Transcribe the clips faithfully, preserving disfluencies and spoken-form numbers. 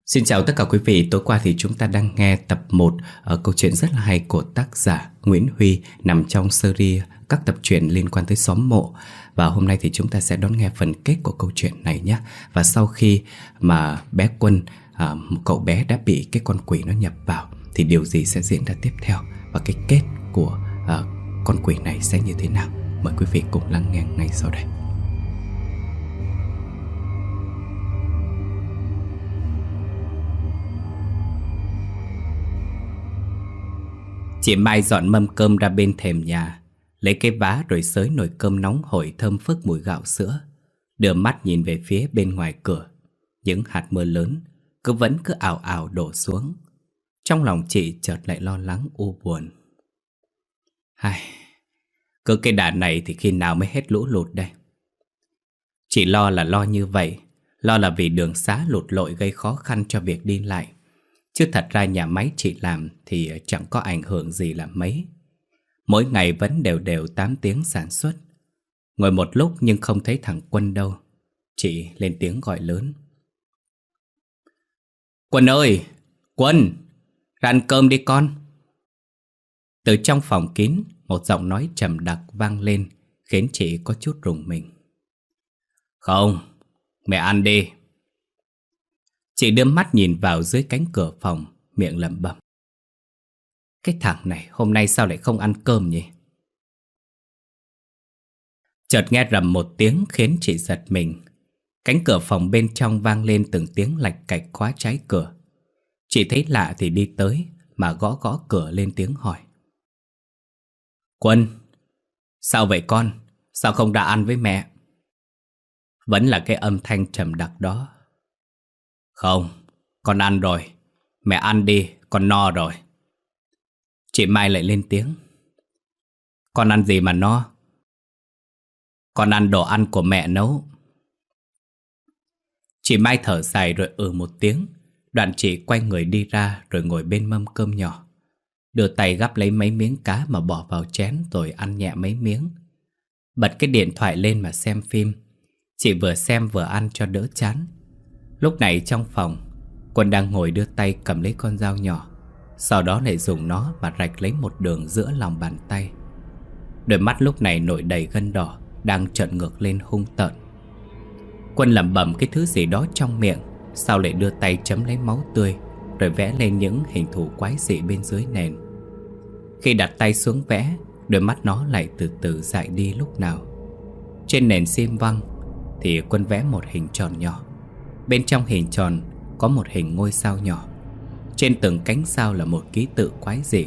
Xin chào tất cả quý vị, tối qua thì chúng ta đang nghe tập một ở câu chuyện rất là hay của tác giả Nguyễn Huy nằm trong series các tập truyện liên quan tới xóm mộ. Và hôm nay thì chúng ta sẽ đón nghe phần kết của câu chuyện này nhé. Và sau khi mà bé Quân, à, một cậu bé đã bị cái con quỷ nó nhập vào thì điều gì sẽ diễn ra tiếp theo và cái kết của à, con quỷ này sẽ như thế nào? Mời quý vị cùng lắng nghe ngay sau đây. Chị Mai dọn mâm cơm ra bên thềm nhà, lấy cái vá rồi xới nồi cơm nóng hổi thơm phức mùi gạo sữa, đưa mắt nhìn về phía bên ngoài cửa. Những hạt mưa lớn cứ vẫn cứ ào ào đổ xuống. Trong lòng chị chợt lại lo lắng u buồn. Hai, cứ cái đà này thì khi nào mới hết lũ lụt đây? Chị lo là lo như vậy, lo là vì đường xá lụt lội gây khó khăn cho việc đi lại. Chứ thật ra nhà máy chị làm thì chẳng có ảnh hưởng gì là mấy. Mỗi ngày vẫn đều đều tám tiếng sản xuất. Ngồi một lúc nhưng không thấy thằng Quân đâu. Chị lên tiếng gọi lớn. Quân ơi! Quân! Ra ăn cơm đi con! Từ trong phòng kín, một giọng nói trầm đặc vang lên, khiến chị có chút rùng mình. Không, mẹ ăn đi. Chị đưa mắt nhìn vào dưới cánh cửa phòng, miệng lẩm bẩm. Cái thằng này hôm nay sao lại không ăn cơm nhỉ? Chợt nghe rầm một tiếng khiến chị giật mình. Cánh cửa phòng bên trong vang lên từng tiếng lạch cạch khóa trái cửa. Chị thấy lạ thì đi tới mà gõ gõ cửa lên tiếng hỏi. Quân! Sao vậy con? Sao không đã ăn với mẹ? Vẫn là cái âm thanh trầm đặc đó. Không, con ăn rồi. Mẹ ăn đi, con no rồi. Chị Mai lại lên tiếng. Con ăn gì mà no? Con ăn đồ ăn của mẹ nấu. Chị Mai thở dài rồi ừ một tiếng. Đoạn chị quay người đi ra rồi ngồi bên mâm cơm nhỏ, đưa tay gắp lấy mấy miếng cá mà bỏ vào chén rồi ăn nhẹ mấy miếng. Bật cái điện thoại lên mà xem phim. Chị vừa xem vừa ăn cho đỡ chán. Lúc này trong phòng, Quân đang ngồi đưa tay cầm lấy con dao nhỏ, sau đó lại dùng nó mà rạch lấy một đường giữa lòng bàn tay. Đôi mắt lúc này nổi đầy gân đỏ, đang trợn ngược lên hung tợn. Quân lẩm bẩm cái thứ gì đó trong miệng, sau lại đưa tay chấm lấy máu tươi, rồi vẽ lên những hình thù quái dị bên dưới nền. Khi đặt tay xuống vẽ, đôi mắt nó lại từ từ dại đi lúc nào. Trên nền xiêm văng thì Quân vẽ một hình tròn nhỏ. Bên trong hình tròn có một hình ngôi sao nhỏ. Trên từng cánh sao là một ký tự quái dị.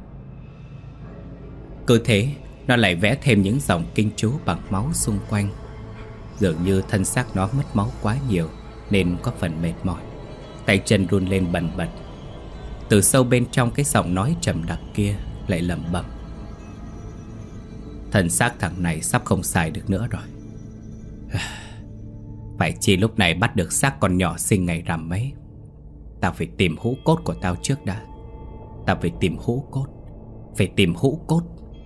Cứ thế, nó lại vẽ thêm những dòng kinh chú bằng máu xung quanh. Dường như thân xác nó mất máu quá nhiều nên có phần mệt mỏi, tay chân run lên bần bật. Từ sâu bên trong cái giọng nói trầm đặc kia lại lẩm bẩm. Thân xác thằng này sắp không xài được nữa rồi. Phải chi lúc này bắt được xác con nhỏ sinh ngày rằm mấy. Tao phải tìm hũ cốt của tao trước đã. Tao phải tìm hũ cốt. Phải tìm hũ cốt.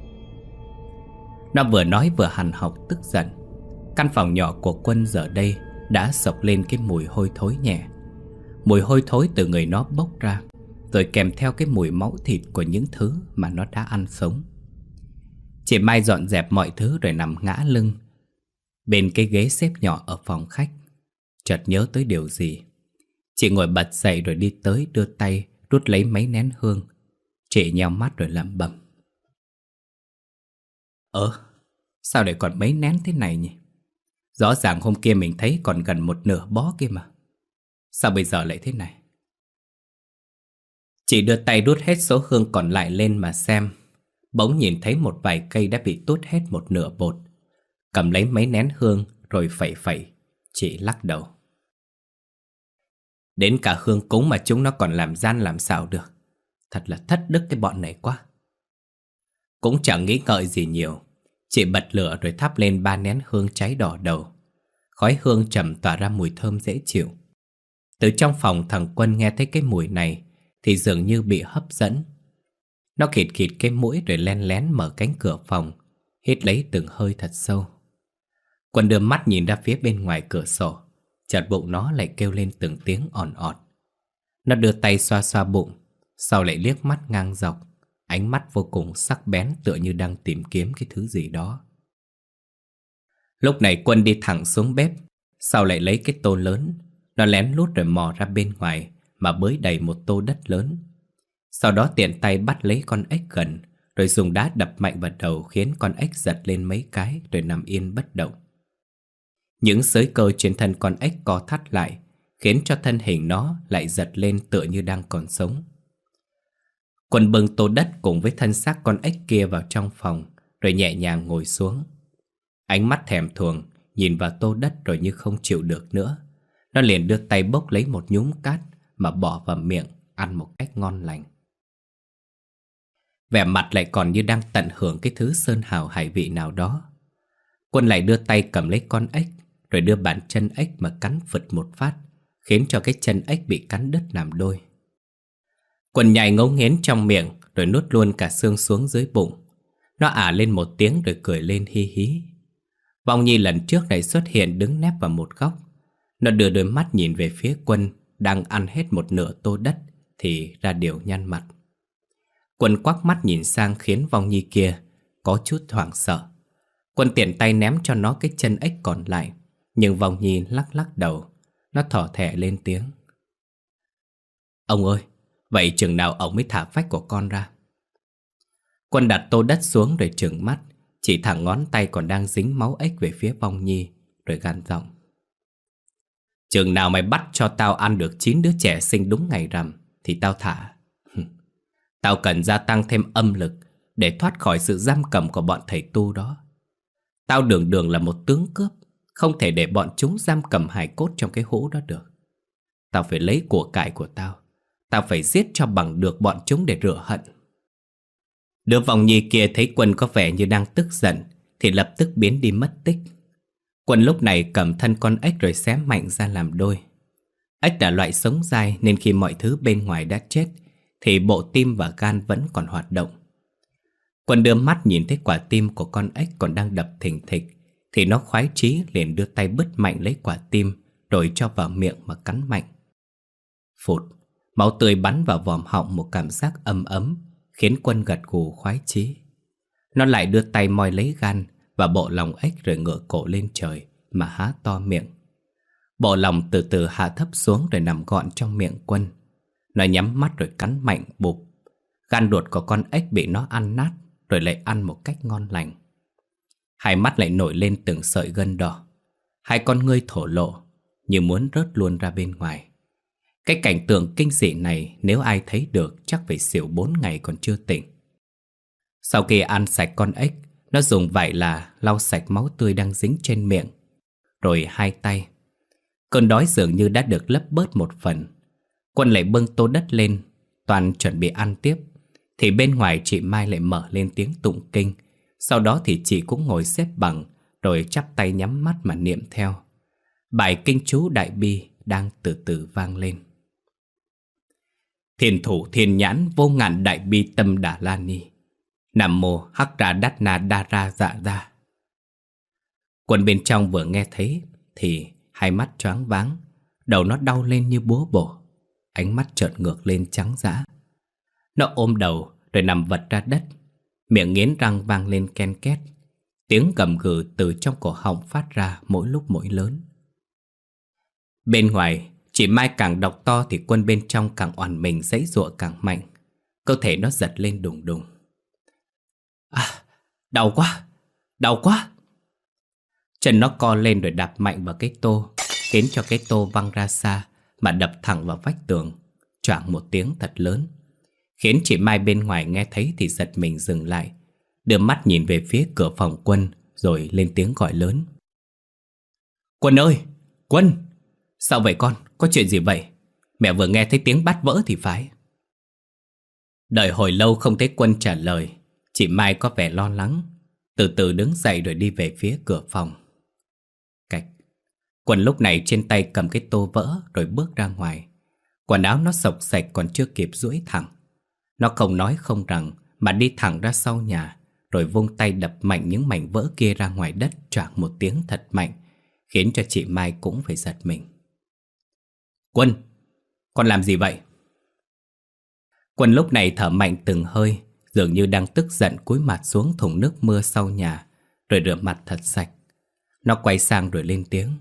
Nó vừa nói vừa hằn học tức giận. Căn phòng nhỏ của Quân giờ đây đã sộc lên cái mùi hôi thối nhẹ. Mùi hôi thối từ người nó bốc ra, rồi kèm theo cái mùi máu thịt của những thứ mà nó đã ăn sống. Chị Mai dọn dẹp mọi thứ rồi nằm ngã lưng bên cái ghế xếp nhỏ ở phòng khách. Chợt nhớ tới điều gì, chị ngồi bật dậy rồi đi tới đưa tay rút lấy mấy nén hương. Chị nheo mắt rồi lẩm bẩm. Ơ, sao lại còn mấy nén thế này nhỉ? Rõ ràng hôm kia mình thấy còn gần một nửa bó kia mà. Sao bây giờ lại thế này? Chị đưa tay rút hết số hương còn lại lên mà xem. Bỗng nhìn thấy một vài cây đã bị tuốt hết một nửa bột. Cầm lấy mấy nén hương rồi phẩy phẩy. Chị lắc đầu. Đến cả hương cúng mà chúng nó còn làm gian làm xạo được. Thật là thất đức cái bọn này quá. Cũng chẳng nghĩ ngợi gì nhiều. Chị bật lửa rồi thắp lên ba nén hương cháy đỏ đầu. Khói hương trầm tỏa ra mùi thơm dễ chịu. Từ trong phòng thằng Quân nghe thấy cái mùi này thì dường như bị hấp dẫn. Nó khịt khịt cái mũi rồi len lén mở cánh cửa phòng, hít lấy từng hơi thật sâu. Quân đưa mắt nhìn ra phía bên ngoài cửa sổ. Chợt bụng nó lại kêu lên từng tiếng òn ọt. Nó đưa tay xoa xoa bụng, sau lại liếc mắt ngang dọc, ánh mắt vô cùng sắc bén tựa như đang tìm kiếm cái thứ gì đó. Lúc này Quân đi thẳng xuống bếp, sau lại lấy cái tô lớn. Nó lén lút rồi mò ra bên ngoài mà bới đầy một tô đất lớn. Sau đó tiện tay bắt lấy con ếch gần, rồi dùng đá đập mạnh vào đầu khiến con ếch giật lên mấy cái rồi nằm yên bất động. Những xới cơ trên thân con ếch co thắt lại, khiến cho thân hình nó lại giật lên tựa như đang còn sống. Quân bưng tô đất cùng với thân xác con ếch kia vào trong phòng, rồi nhẹ nhàng ngồi xuống. Ánh mắt thèm thuồng nhìn vào tô đất rồi như không chịu được nữa. Nó liền đưa tay bốc lấy một nhúm cát mà bỏ vào miệng, ăn một cách ngon lành. Vẻ mặt lại còn như đang tận hưởng cái thứ sơn hào hải vị nào đó. Quân lại đưa tay cầm lấy con ếch, rồi đưa bàn chân ếch mà cắn phịch một phát, khiến cho cái chân ếch bị cắn đứt làm đôi. Quân nhai ngấu nghiến trong miệng, rồi nuốt luôn cả xương xuống dưới bụng. Nó ả lên một tiếng rồi cười lên hi hí. Vong Nhi lần trước này xuất hiện đứng nép vào một góc. Nó đưa đôi mắt nhìn về phía Quân đang ăn hết một nửa tô đất thì ra điều nhăn mặt. Quân quắc mắt nhìn sang khiến Vong Nhi kia có chút hoảng sợ. Quân tiện tay ném cho nó cái chân ếch còn lại, nhưng Vong Nhi lắc lắc đầu. Nó thỏ thẻ lên tiếng. Ông ơi, vậy chừng nào ông mới thả phách của con ra? Quân đặt tô đất xuống rồi trừng mắt, chỉ thẳng ngón tay còn đang dính máu ếch về phía Vong Nhi, rồi gằn giọng. Chừng nào mày bắt cho tao ăn được chín đứa trẻ sinh đúng ngày rằm thì tao thả. Tao cần gia tăng thêm âm lực để thoát khỏi sự giam cầm của bọn thầy tu đó. Tao đường đường là một tướng cướp, không thể để bọn chúng giam cầm hài cốt trong cái hũ đó được. Tao phải lấy của cải của tao. Tao phải giết cho bằng được bọn chúng để rửa hận. Đứa Vong Nhi kia thấy Quân có vẻ như đang tức giận thì lập tức biến đi mất tích. Quân lúc này cầm thân con ếch rồi xé mạnh ra làm đôi. Ếch là loại sống dai nên khi mọi thứ bên ngoài đã chết thì bộ tim và gan vẫn còn hoạt động. Quân đưa mắt nhìn thấy quả tim của con ếch còn đang đập thình thịch thì nó khoái chí liền đưa tay bứt mạnh lấy quả tim rồi cho vào miệng mà cắn mạnh. Phụt, máu tươi bắn vào vòm họng một cảm giác ấm ấm khiến Quân gật gù khoái chí. Nó lại đưa tay moi lấy gan và bộ lòng ếch rồi ngửa cổ lên trời mà há to miệng. Bộ lòng từ từ hạ thấp xuống rồi nằm gọn trong miệng Quân. Nó nhắm mắt rồi cắn mạnh bụp. Gan ruột của con ếch bị nó ăn nát rồi lại ăn một cách ngon lành. Hai mắt lại nổi lên từng sợi gân đỏ. Hai con ngươi thổ lộ như muốn rớt luôn ra bên ngoài. Cái cảnh tượng kinh dị này nếu ai thấy được chắc phải xỉu bốn ngày còn chưa tỉnh. Sau khi ăn sạch con ếch, nó dùng vải là lau sạch máu tươi đang dính trên miệng, rồi hai tay. Cơn đói dường như đã được lấp bớt một phần. Quân lại bưng tô đất lên, toàn chuẩn bị ăn tiếp, thì bên ngoài chị Mai lại mở lên tiếng tụng kinh. Sau đó thì chị cũng ngồi xếp bằng, rồi chắp tay nhắm mắt mà niệm theo. Bài kinh chú Đại Bi đang từ từ vang lên. Thiên thủ thiên nhãn vô ngàn đại bi tâm đà la ni. Nam mô hắc ra đát na đa ra dạ ra. Quân bên trong vừa nghe thấy thì hai mắt choáng váng, đầu nó đau lên như búa bổ, ánh mắt trợn ngược lên trắng dã. Nó ôm đầu rồi nằm vật ra đất, miệng nghiến răng vang lên ken két. Tiếng gầm gừ từ trong cổ họng phát ra mỗi lúc mỗi lớn. Bên ngoài, chị Mai càng đọc to thì Quân bên trong càng oằn mình giãy giụa càng mạnh. Cơ thể nó giật lên đùng đùng. À, đau quá, đau quá. Chân nó co lên rồi đạp mạnh vào cái tô, khiến cho cái tô văng ra xa mà đập thẳng vào vách tường, choảng một tiếng thật lớn, khiến chị Mai bên ngoài nghe thấy thì giật mình dừng lại, đưa mắt nhìn về phía cửa phòng Quân rồi lên tiếng gọi lớn. Quân ơi, Quân! Sao vậy con? Có chuyện gì vậy? Mẹ vừa nghe thấy tiếng bát vỡ thì phải. Đợi hồi lâu không thấy Quân trả lời, chị Mai có vẻ lo lắng, từ từ đứng dậy rồi đi về phía cửa phòng. Cạch. Quân lúc này trên tay cầm cái tô vỡ rồi bước ra ngoài. Quần áo nó xộc xạch còn chưa kịp duỗi thẳng. Nó không nói không rằng mà đi thẳng ra sau nhà, rồi vung tay đập mạnh những mảnh vỡ kia ra ngoài đất, choảng một tiếng thật mạnh, khiến cho chị Mai cũng phải giật mình. Quân, con làm gì vậy? Quân lúc này thở mạnh từng hơi, dường như đang tức giận cúi mặt xuống thùng nước mưa sau nhà, rồi rửa mặt thật sạch. Nó quay sang rồi lên tiếng.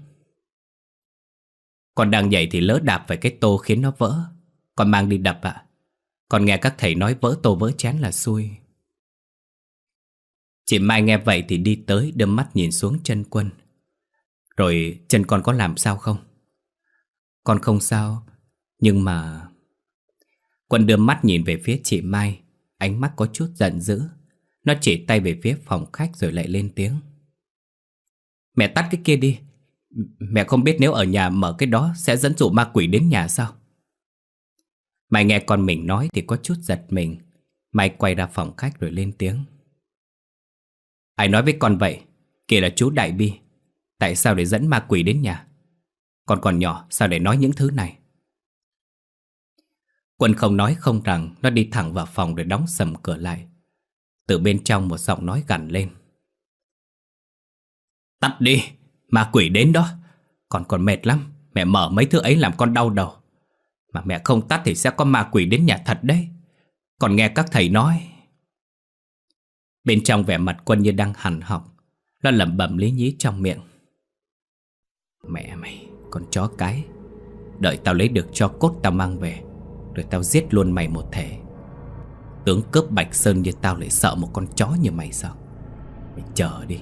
Con đang nhảy thì lỡ đạp phải cái tô khiến nó vỡ. Con mang đi đập ạ. À? Con nghe các thầy nói vỡ tô vỡ chén là xui. Chị Mai nghe vậy thì đi tới, đưa mắt nhìn xuống chân Quân. Rồi chân con có làm sao không? Con không sao, nhưng mà... Quân đưa mắt nhìn về phía chị Mai, ánh mắt có chút giận dữ. Nó chỉ tay về phía phòng khách rồi lại lên tiếng. Mẹ tắt cái kia đi. Mẹ không biết nếu ở nhà mở cái đó sẽ dẫn dụ ma quỷ đến nhà sao? Mai nghe con mình nói thì có chút giật mình. Mai quay ra phòng khách rồi lên tiếng. Ai nói với con vậy? Kìa là chú Đại Bi. Tại sao để dẫn ma quỷ đến nhà? Con còn nhỏ sao để nói những thứ này? Quân không nói không rằng, nó đi thẳng vào phòng rồi đóng sầm cửa lại. Từ bên trong một giọng nói gằn lên. Tắt đi, ma quỷ đến đó. Con còn mệt lắm, mẹ mở mấy thứ ấy làm con đau đầu. Mà mẹ không tắt thì sẽ có ma quỷ đến nhà thật đấy. Còn nghe các thầy nói. Bên trong vẻ mặt Quân như đang hằn học. Nó lẩm bẩm lý nhí trong miệng. Mẹ mày, con chó cái. Đợi tao lấy được tro cốt tao mang về, rồi tao giết luôn mày một thể. Tướng cướp Bạch Sơn như tao lại sợ một con chó như mày sao? Mày chờ đi.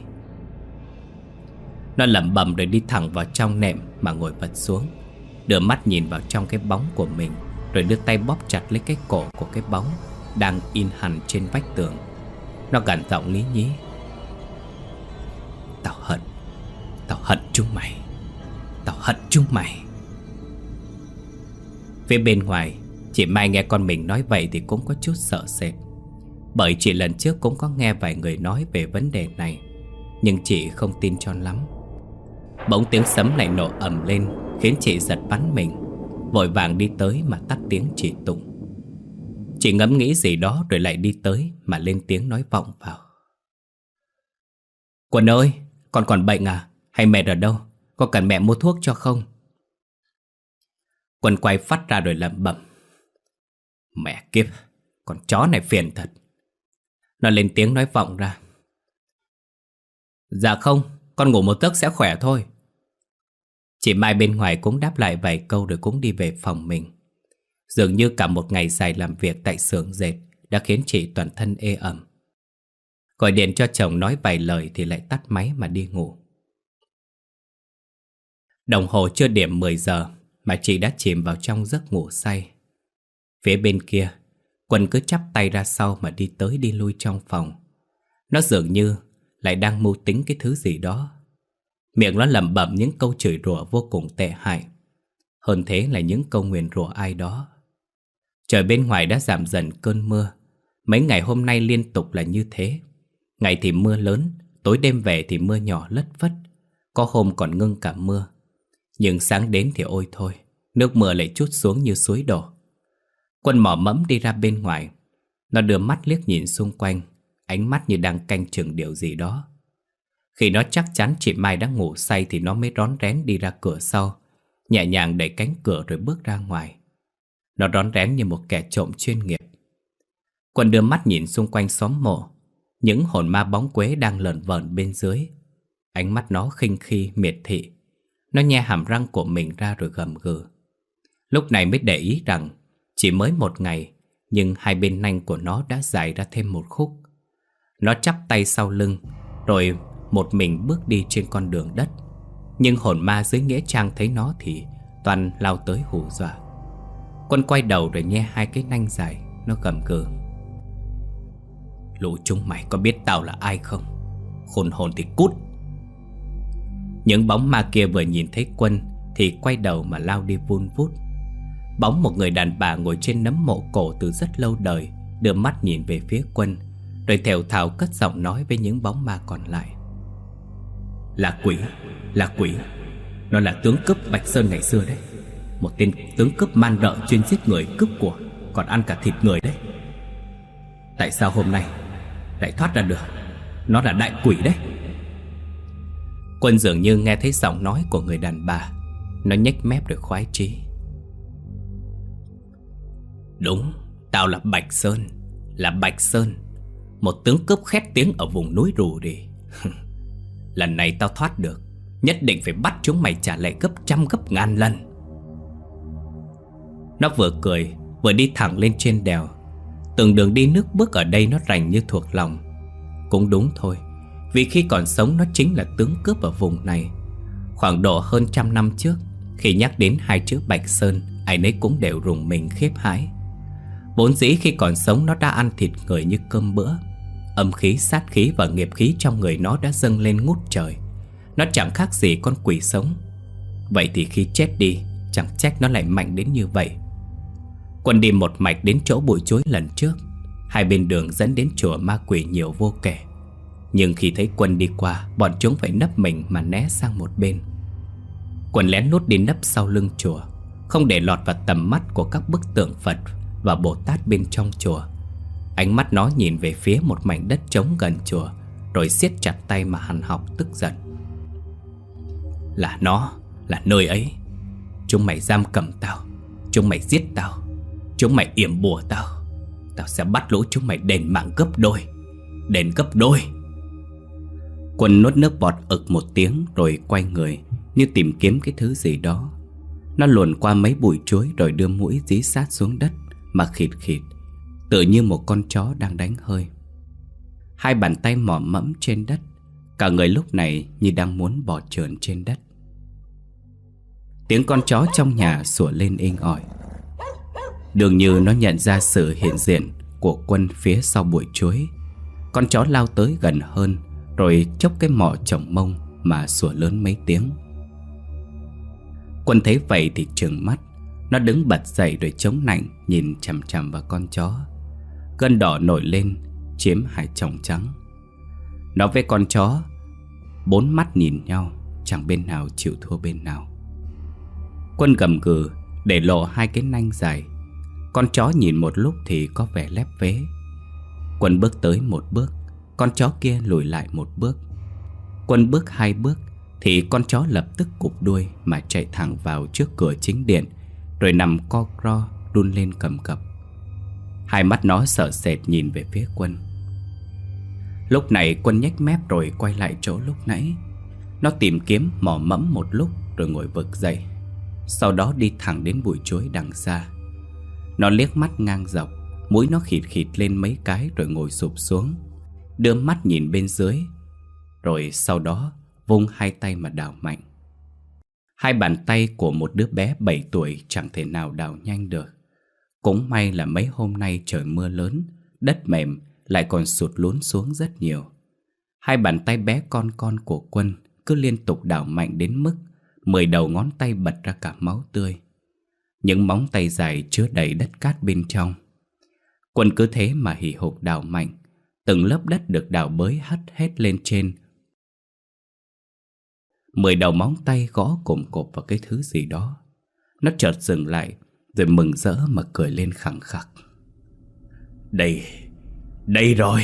Nó lẩm bẩm rồi đi thẳng vào trong nệm mà ngồi vật xuống, đưa mắt nhìn vào trong cái bóng của mình, rồi đưa tay bóp chặt lấy cái cổ của cái bóng đang in hằn trên vách tường. Nó gằn giọng lý nhí. Tao hận, tao hận chúng mày, tao hận chúng mày. Phía bên ngoài, chị Mai nghe con mình nói vậy thì cũng có chút sợ sệt. Bởi chị lần trước cũng có nghe vài người nói về vấn đề này, nhưng chị không tin cho lắm. Bỗng tiếng sấm lại nổ ầm lên, khiến chị giật bắn mình, vội vàng đi tới mà tắt tiếng chỉ tụng. Chị ngẫm nghĩ gì đó rồi lại đi tới mà lên tiếng nói vọng vào. Quân ơi, con còn bệnh à? Hay mệt ở đâu? Có cần mẹ mua thuốc cho không? Quân quay phát ra rồi lẩm bẩm. Mẹ kiếp, con chó này phiền thật. Nó lên tiếng nói vọng ra. Dạ không, con ngủ một giấc sẽ khỏe thôi. Chị Mai bên ngoài cũng đáp lại vài câu rồi cũng đi về phòng mình. Dường như cả một ngày dài làm việc tại xưởng dệt đã khiến chị toàn thân ê ẩm. Gọi điện cho chồng nói vài lời thì lại tắt máy mà đi ngủ. Đồng hồ chưa điểm mười giờ mà chị đã chìm vào trong giấc ngủ say. Phía bên kia, Quân cứ chắp tay ra sau mà đi tới đi lui trong phòng. Nó dường như lại đang mưu tính cái thứ gì đó. Miệng nó lẩm bẩm những câu chửi rủa vô cùng tệ hại. Hơn thế là những câu nguyền rủa ai đó. Trời bên ngoài đã giảm dần cơn mưa. Mấy ngày hôm nay liên tục là như thế. Ngày thì mưa lớn, tối đêm về thì mưa nhỏ lất phất. Có hôm còn ngưng cả mưa. Nhưng sáng đến thì ôi thôi, nước mưa lại trút xuống như suối đổ. Quân mò mẫm đi ra bên ngoài. Nó đưa mắt liếc nhìn xung quanh, ánh mắt như đang canh chừng điều gì đó. Khi nó chắc chắn chị Mai đã ngủ say thì nó mới rón rén đi ra cửa sau, nhẹ nhàng đẩy cánh cửa rồi bước ra ngoài. Nó rón rén như một kẻ trộm chuyên nghiệp. Quân đưa mắt nhìn xung quanh xóm mộ, những hồn ma bóng quế đang lởn vởn bên dưới. Ánh mắt nó khinh khi miệt thị. Nó nhe hàm răng của mình ra rồi gầm gừ. Lúc này mới để ý rằng chỉ mới một ngày, nhưng hai bên nanh của nó đã dài ra thêm một khúc. Nó chắp tay sau lưng, rồi một mình bước đi trên con đường đất. Nhưng hồn ma dưới nghĩa trang thấy nó thì toàn lao tới hù dọa. Quân quay đầu rồi nhe hai cái nanh dài. Nó gầm gừ. Lũ chúng mày có biết tao là ai không? Khôn hồn thì cút. Những bóng ma kia vừa nhìn thấy Quân thì quay đầu mà lao đi vun vút. Bóng một người đàn bà ngồi trên nấm mộ cổ từ rất lâu đời đưa mắt nhìn về phía Quân, rồi thều thào cất giọng nói với những bóng ma còn lại. Là quỷ, là quỷ. Nó là tướng cướp Bạch Sơn ngày xưa đấy. Một tên tướng cướp man rợ chuyên giết người cướp của, còn ăn cả thịt người đấy. Tại sao hôm nay lại thoát ra được? Nó là đại quỷ đấy. Quân dường như nghe thấy giọng nói của người đàn bà. Nó nhếch mép rồi khoái chí. Đúng, Tao là Bạch Sơn, là Bạch Sơn, một tướng cướp khét tiếng ở vùng núi rù đi. Lần này tao thoát được, nhất định phải bắt chúng mày trả lại gấp trăm gấp ngàn lần. Nó vừa cười vừa đi thẳng lên trên đèo. Từng đường đi nước bước ở đây nó rành như thuộc lòng. Cũng đúng thôi, vì khi còn sống nó chính là tướng cướp ở vùng này. Khoảng độ hơn trăm năm trước, khi nhắc đến hai chữ Bạch Sơn, ai nấy cũng đều rùng mình khiếp hãi. Vốn dĩ khi còn sống nó đã ăn thịt người như cơm bữa. Âm khí, sát khí và nghiệp khí trong người nó đã dâng lên ngút trời. Nó chẳng khác gì con quỷ sống. Vậy thì khi chết đi, chẳng trách nó lại mạnh đến như vậy. Quân đi một mạch đến chỗ bụi chuối lần trước. Hai bên đường dẫn đến chùa ma quỷ nhiều vô kể. Nhưng khi thấy Quân đi qua, bọn chúng phải nấp mình mà né sang một bên. Quân lén lút đi nấp sau lưng chùa, không để lọt vào tầm mắt của các bức tượng Phật và Bồ Tát bên trong chùa. Ánh mắt nó nhìn về phía một mảnh đất trống gần chùa, rồi siết chặt tay mà hằn học tức giận. Là nó, là nơi ấy. Chúng mày giam cầm tao, chúng mày giết tao, chúng mày yểm bùa tao. Tao sẽ bắt lũ chúng mày đền mạng gấp đôi, đền gấp đôi. Quân nuốt nước bọt ực một tiếng rồi quay người, như tìm kiếm cái thứ gì đó. Nó luồn qua mấy bụi chuối rồi đưa mũi dí sát xuống đất mà khịt khịt, tựa như một con chó đang đánh hơi. Hai bàn tay mò mẫm trên đất, cả người lúc này như đang muốn bò trườn trên đất. Tiếng con chó trong nhà sủa lên inh ỏi. Dường như nó nhận ra sự hiện diện của Quân phía sau bụi chuối. Con chó lao tới gần hơn, rồi chốc cái mỏ chổng mông mà sủa lớn mấy tiếng. Quân thấy vậy thì trừng mắt. Nó đứng bật dậy rồi chống nạnh nhìn chằm chằm vào con chó. Gân đỏ nổi lên chiếm hai tròng trắng. Nó với con chó bốn mắt nhìn nhau, chẳng bên nào chịu thua bên nào. Quân gầm gừ để lộ hai cái nanh dài. Con chó nhìn một lúc thì có vẻ lép vế. Quân bước tới một bước, con chó kia lùi lại một bước. Quân bước hai bước thì con chó lập tức cụp đuôi mà chạy thẳng vào trước cửa chính điện, rồi nằm co ro run lên cầm cập. Hai mắt nó sợ sệt nhìn về phía Quân. Lúc này Quân nhếch mép rồi quay lại chỗ lúc nãy. Nó tìm kiếm mò mẫm một lúc rồi ngồi vực dậy. Sau đó đi thẳng đến bụi chuối đằng xa. Nó liếc mắt ngang dọc, mũi nó khịt khịt lên mấy cái rồi ngồi sụp xuống, đưa mắt nhìn bên dưới, rồi sau đó vung hai tay mà đào mạnh. Hai bàn tay của một đứa bé bảy tuổi chẳng thể nào đào nhanh được. Cũng may là mấy hôm nay trời mưa lớn, đất mềm lại còn sụt lún xuống rất nhiều. Hai bàn tay bé con con của Quân cứ liên tục đào mạnh đến mức mười đầu ngón tay bật ra cả máu tươi. Những móng tay dài chứa đầy đất cát bên trong. Quân cứ thế mà hì hục đào mạnh. Từng lớp đất được đào bới hất hết lên trên. Mười đầu móng tay gõ cộm cộp vào cái thứ gì đó. Nó chợt dừng lại, rồi mừng rỡ mà cười lên khẳng khặc. Đây, đây rồi.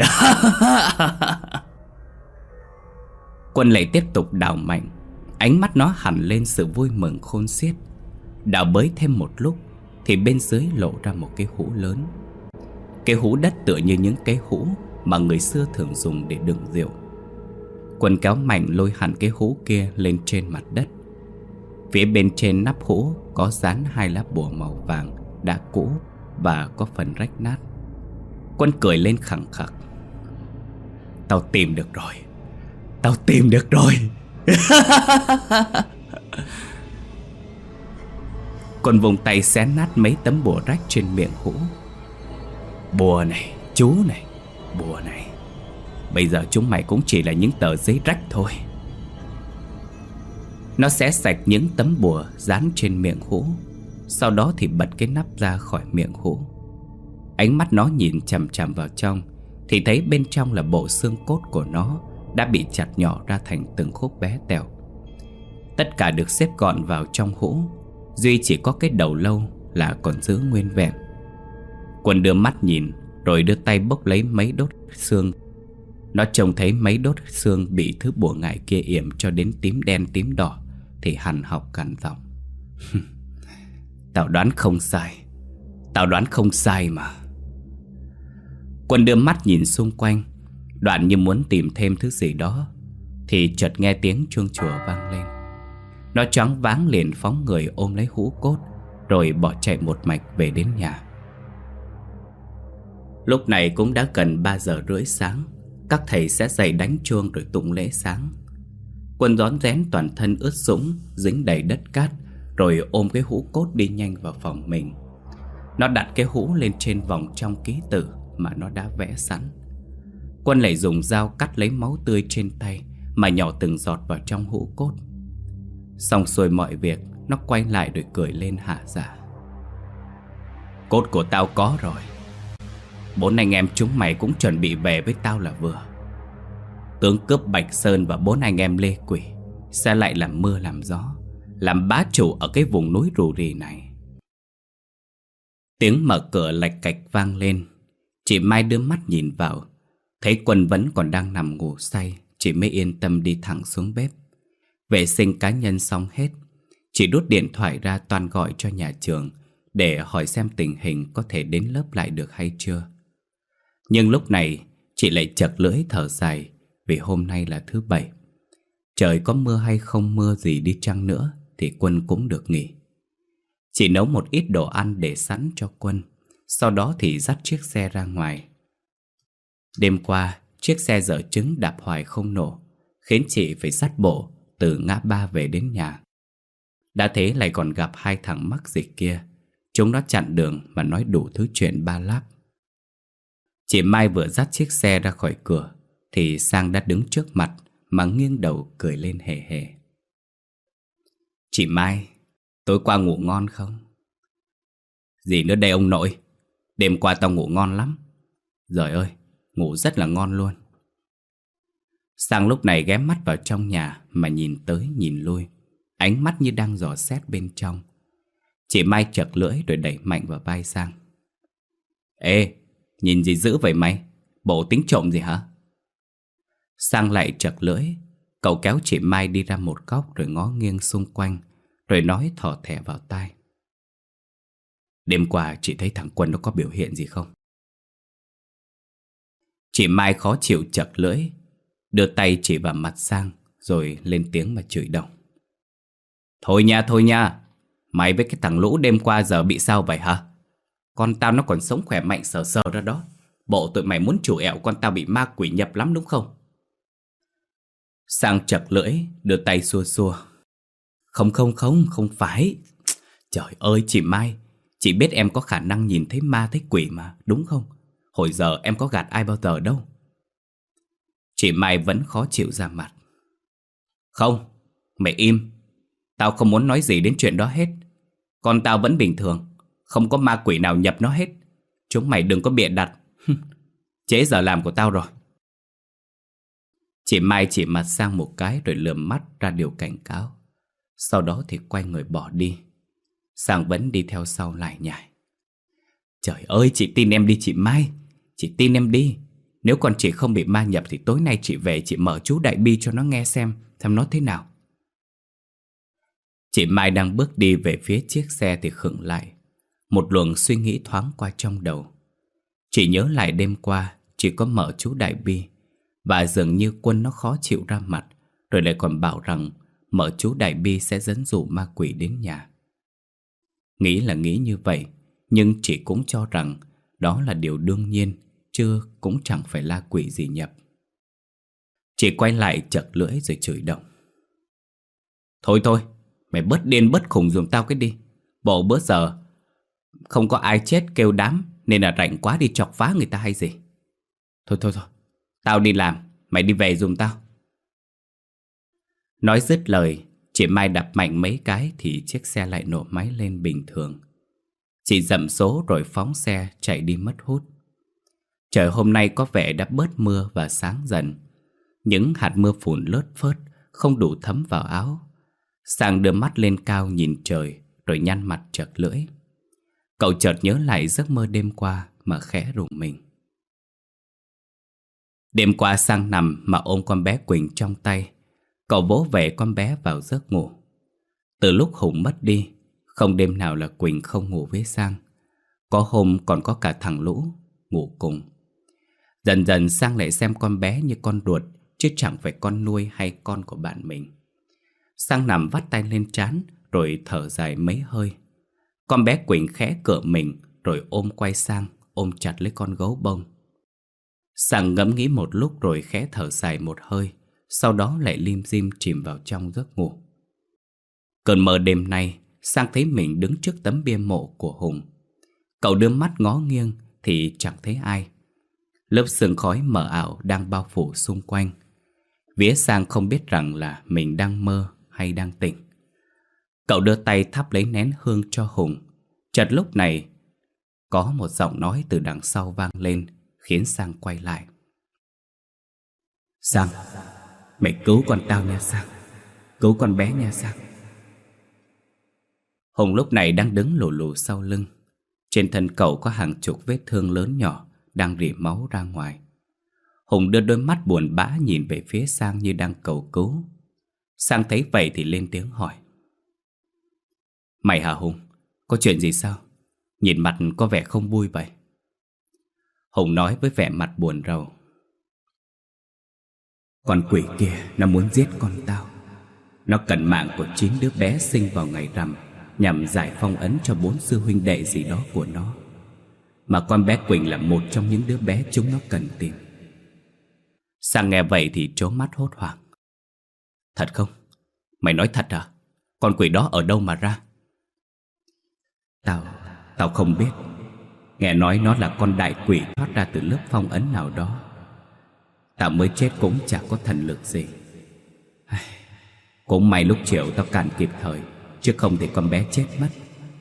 Quân lại tiếp tục đào mạnh. Ánh mắt nó hằn lên sự vui mừng khôn xiết. Đào bới thêm một lúc thì bên dưới lộ ra một cái hũ lớn. Cái hũ đất tựa như những cái hũ mà người xưa thường dùng để đựng rượu. Quân kéo mạnh lôi hẳn cái hũ kia lên trên mặt đất. Phía bên trên nắp hũ có dán hai lá bùa màu vàng đã cũ và có phần rách nát. Quân cười lên khẳng khặc. Tao tìm được rồi, tao tìm được rồi. Quân vùng tay xé nát mấy tấm bùa rách trên miệng hũ. Bùa này, chú này, bùa này, bây giờ chúng mày cũng chỉ là những tờ giấy rách thôi. Nó xé sạch những tấm bùa dán trên miệng hũ. Sau đó thì bật cái nắp ra khỏi miệng hũ. Ánh mắt nó nhìn chằm chằm vào trong thì thấy bên trong là bộ xương cốt của nó đã bị chặt nhỏ ra thành từng khúc bé tẹo. Tất cả được xếp gọn vào trong hũ, duy chỉ có cái đầu lâu là còn giữ nguyên vẹn. Quân đưa mắt nhìn rồi đưa tay bốc lấy mấy đốt xương. Nó trông thấy mấy đốt xương bị thứ bùa ngải kia yểm cho đến tím đen tím đỏ thì hằn học gằn giọng. Tao đoán không sai, Tao đoán không sai mà. Quân đưa mắt nhìn xung quanh, đoạn như muốn tìm thêm thứ gì đó, thì chợt nghe tiếng chuông chùa vang lên. Nó choáng váng liền phóng người ôm lấy hũ cốt, rồi bỏ chạy một mạch về đến nhà. Lúc này cũng đã gần ba giờ rưỡi sáng. Các thầy sẽ dậy đánh chuông rồi tụng lễ sáng. Quân rón rén toàn thân ướt sũng, dính đầy đất cát, rồi ôm cái hũ cốt đi nhanh vào phòng mình. Nó đặt cái hũ lên trên vòng trong ký tự mà nó đã vẽ sẵn. Quân lại dùng dao cắt lấy máu tươi trên tay mà nhỏ từng giọt vào trong hũ cốt. Xong xuôi mọi việc, nó quay lại rồi cười lên hạ dạ. Cốt của tao có rồi. Bốn anh em chúng mày cũng chuẩn bị về với tao là vừa. Tướng cướp Bạch Sơn và bốn anh em Lê Quỷ sẽ lại làm mưa làm gió, làm bá chủ ở cái vùng núi rù rì này. Tiếng mở cửa lạch cạch vang lên. Chị Mai đưa mắt nhìn vào, thấy Quân vẫn còn đang nằm ngủ say, chị mới yên tâm đi thẳng xuống bếp. Vệ sinh cá nhân xong hết, chị đút điện thoại ra toan gọi cho nhà trường để hỏi xem tình hình có thể đến lớp lại được hay chưa. Nhưng lúc này chị lại chật lưỡi thở dài, vì hôm nay là thứ bảy. Trời có mưa hay không mưa gì đi chăng nữa thì Quân cũng được nghỉ. Chị nấu một ít đồ ăn để sẵn cho Quân, sau đó thì dắt chiếc xe ra ngoài. Đêm qua, chiếc xe dở trứng đạp hoài không nổ, khiến chị phải dắt bộ từ ngã ba về đến nhà. Đã thế lại còn gặp hai thằng mắc dịch kia. Chúng nó chặn đường mà nói đủ thứ chuyện ba láp. Chị Mai vừa dắt chiếc xe ra khỏi cửa thì Sang đã đứng trước mặt mà nghiêng đầu cười lên hề hề. Chị Mai, tối qua ngủ ngon không? Gì nữa đây ông nội? Đêm qua tao ngủ ngon lắm. Giời ơi, ngủ rất là ngon luôn. Sang lúc này ghé mắt vào trong nhà mà nhìn tới nhìn lui, ánh mắt như đang dò xét bên trong. Chị Mai chật lưỡi rồi đẩy mạnh vào vai Sang. Ê, nhìn gì dữ vậy mày? Bộ tính trộm gì hả? Sang lại chật lưỡi. Cậu kéo chị Mai đi ra một góc rồi ngó nghiêng xung quanh, rồi nói thỏ thẻ vào tai. Đêm qua chị thấy thằng Quân nó có biểu hiện gì không? Chị Mai khó chịu chật lưỡi, đưa tay chỉ vào mặt Sang, rồi lên tiếng mà chửi đồng. Thôi nha, thôi nha, mày với cái thằng lũ đêm qua giờ bị sao vậy hả? Con tao nó còn sống khỏe mạnh sờ sờ ra đó. Bộ tụi mày muốn chủ ẹo con tao bị ma quỷ nhập lắm đúng không? Sang chật lưỡi, đưa tay xua xua. Không không không, không phải. Trời ơi chị Mai, chị biết em có khả năng nhìn thấy ma thấy quỷ mà, đúng không? Hồi giờ em có gạt ai bao giờ đâu. Chị Mai vẫn khó chịu ra mặt. Không, mày im. Tao không muốn nói gì đến chuyện đó hết. Con tao vẫn bình thường, không có ma quỷ nào nhập nó hết. Chúng mày đừng có bịa đặt. Trễ giờ làm của tao rồi. Chị Mai chỉ mặt Sang một cái rồi lườm mắt ra điều cảnh cáo. Sau đó thì quay người bỏ đi. Sang vẫn đi theo sau lại nhải. Trời ơi, chị tin em đi chị Mai. Chị tin em đi. Nếu con chị không bị ma nhập thì tối nay chị về chị mở chú Đại Bi cho nó nghe xem, xem nó thế nào. Chị Mai đang bước đi về phía chiếc xe thì khựng lại. Một luồng suy nghĩ thoáng qua trong đầu. Chị nhớ lại đêm qua chị có mở chú Đại Bi, và dường như Quân nó khó chịu ra mặt, rồi lại còn bảo rằng mở chú Đại Bi sẽ dẫn dụ ma quỷ đến nhà. Nghĩ là nghĩ như vậy, nhưng chị cũng cho rằng đó là điều đương nhiên, chứ cũng chẳng phải la quỷ gì nhập. Chị quay lại chật lưỡi rồi chửi đồng. Thôi thôi, mày bớt điên bớt khùng giùm tao cái đi. Bộ bữa giờ không có ai chết kêu đám nên là rảnh quá đi chọc phá người ta hay gì. Thôi thôi thôi, tao đi làm, mày đi về giùm tao. Nói dứt lời, chị Mai đập mạnh mấy cái thì chiếc xe lại nổ máy lên bình thường. Chị dậm số rồi phóng xe chạy đi mất hút. Trời hôm nay có vẻ đã bớt mưa và sáng dần. Những hạt mưa phùn lớt phớt không đủ thấm vào áo. Sang đưa mắt lên cao nhìn trời rồi nhăn mặt chật lưỡi. Cậu chợt nhớ lại giấc mơ đêm qua mà khẽ rùng mình. Đêm qua Sang nằm mà ôm con bé Quỳnh trong tay. Cậu vỗ về con bé vào giấc ngủ. Từ lúc Hùng mất đi, không đêm nào là Quỳnh không ngủ với Sang. Có hôm còn có cả thằng Lũ ngủ cùng. Dần dần Sang lại xem con bé như con ruột, chứ chẳng phải con nuôi hay con của bạn mình. Sang nằm vắt tay lên trán rồi thở dài mấy hơi. Con bé Quỳnh khẽ cựa mình rồi ôm quay sang, ôm chặt lấy con gấu bông. Sang ngẫm nghĩ một lúc rồi khẽ thở dài một hơi, sau đó lại lim dim chìm vào trong giấc ngủ. Cơn mơ đêm nay, Sang thấy mình đứng trước tấm bia mộ của Hùng. Cậu đưa mắt ngó nghiêng thì chẳng thấy ai. Lớp sương khói mờ ảo đang bao phủ xung quanh. Vía Sang không biết rằng là mình đang mơ hay đang tỉnh. Cậu đưa tay thắp lấy nén hương cho Hùng. Chợt lúc này có một giọng nói từ đằng sau vang lên, khiến Sang quay lại. Sang, mày cứu con tao nha Sang. Cứu con bé nha Sang. Hùng lúc này đang đứng lù lù sau lưng. Trên thân cậu có hàng chục vết thương lớn nhỏ đang rỉ máu ra ngoài. Hùng đưa đôi mắt buồn bã nhìn về phía Sang như đang cầu cứu. Sang thấy vậy thì lên tiếng hỏi. Mày hả Hùng? Có chuyện gì sao? Nhìn mặt có vẻ không vui vậy. Hùng nói với vẻ mặt buồn rầu. Con quỷ kia nó muốn giết con tao. Nó cần mạng của chín đứa bé sinh vào ngày rằm, nhằm giải phong ấn cho bốn sư huynh đệ gì đó của nó. Mà con bé Quỳnh là một trong những đứa bé chúng nó cần tìm. Sang nghe vậy thì trố mắt hốt hoảng. Thật không? Mày nói thật à? Con quỷ đó ở đâu mà ra? Tao, tao không biết. Nghe nói nó là con đại quỷ thoát ra từ lớp phong ấn nào đó. Tao mới chết cũng chả có thần lực gì. Cũng may lúc chiều tao cản kịp thời, chứ không thì con bé chết mất.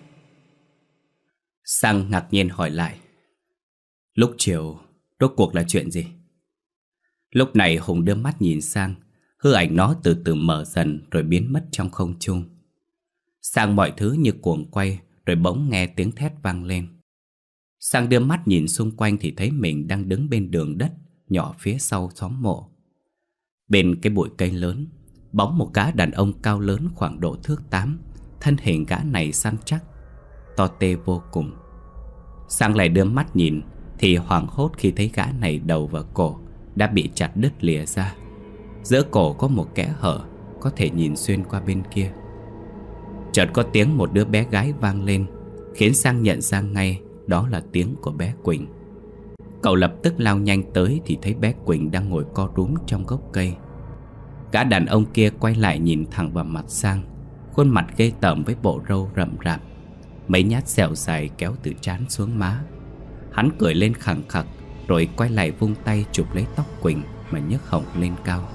Sang ngạc nhiên hỏi lại. Lúc chiều, rốt cuộc là chuyện gì? Lúc này Hùng đưa mắt nhìn sang. Hư ảnh nó từ từ mở dần rồi biến mất trong không trung. Sang mọi thứ như cuồng quay, rồi bỗng nghe tiếng thét vang lên. Sang đưa mắt nhìn xung quanh thì thấy mình đang đứng bên đường đất nhỏ phía sau xóm mộ. Bên cái bụi cây lớn, bóng một gã đàn ông cao lớn khoảng độ thước tám. Thân hình gã này săn chắc, to tê vô cùng. Sang lại đưa mắt nhìn thì hoảng hốt khi thấy gã này đầu và cổ đã bị chặt đứt lìa ra. Giữa cổ có một kẽ hở, có thể nhìn xuyên qua bên kia. Chợt có tiếng một đứa bé gái vang lên, khiến Sang nhận ra ngay đó là tiếng của bé Quỳnh. Cậu lập tức lao nhanh tới thì thấy bé Quỳnh đang ngồi co rúm trong gốc cây. Gã đàn ông kia quay lại nhìn thẳng vào mặt Sang, khuôn mặt ghê tởm với bộ râu rậm rạp, mấy nhát sẹo dài kéo từ trán xuống má. Hắn cười lên khẳng khặc rồi quay lại vung tay chụp lấy tóc Quỳnh mà nhấc họng lên cao.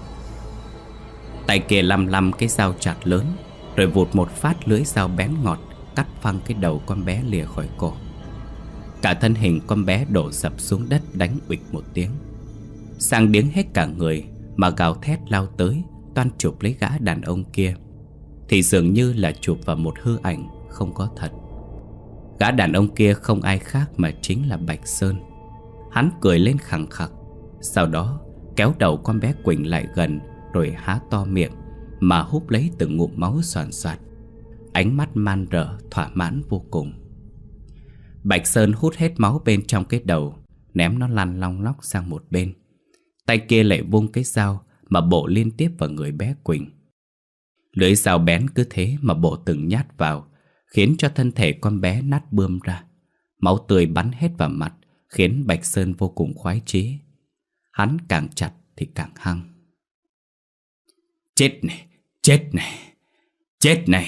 Tay kia lăm lăm cái dao chặt lớn, rồi vụt một phát lưỡi dao bén ngọt cắt phăng cái đầu con bé lìa khỏi cổ. Cả thân hình con bé đổ sập xuống đất đánh uịch một tiếng. Sang điếng hết cả người mà gào thét lao tới, toan chụp lấy gã đàn ông kia, thì dường như là chụp vào một hư ảnh không có thật. Gã đàn ông kia không ai khác mà chính là Bạch Sơn. Hắn cười lên khẳng khặc, sau đó kéo đầu con bé Quỳnh lại gần, rồi há to miệng mà húp lấy từng ngụm máu xoàn xoạt, ánh mắt man rợ thỏa mãn vô cùng. Bạch Sơn hút hết máu bên trong cái đầu, ném nó lăn long lóc sang một bên. Tay kia lại vung cái dao mà bổ liên tiếp vào người bé Quỳnh. Lưỡi dao bén cứ thế mà bổ từng nhát vào, khiến cho thân thể con bé nát bươm ra. Máu tươi bắn hết vào mặt, khiến Bạch Sơn vô cùng khoái chí. Hắn càng chặt thì càng hăng. Chết này, chết này, chết này.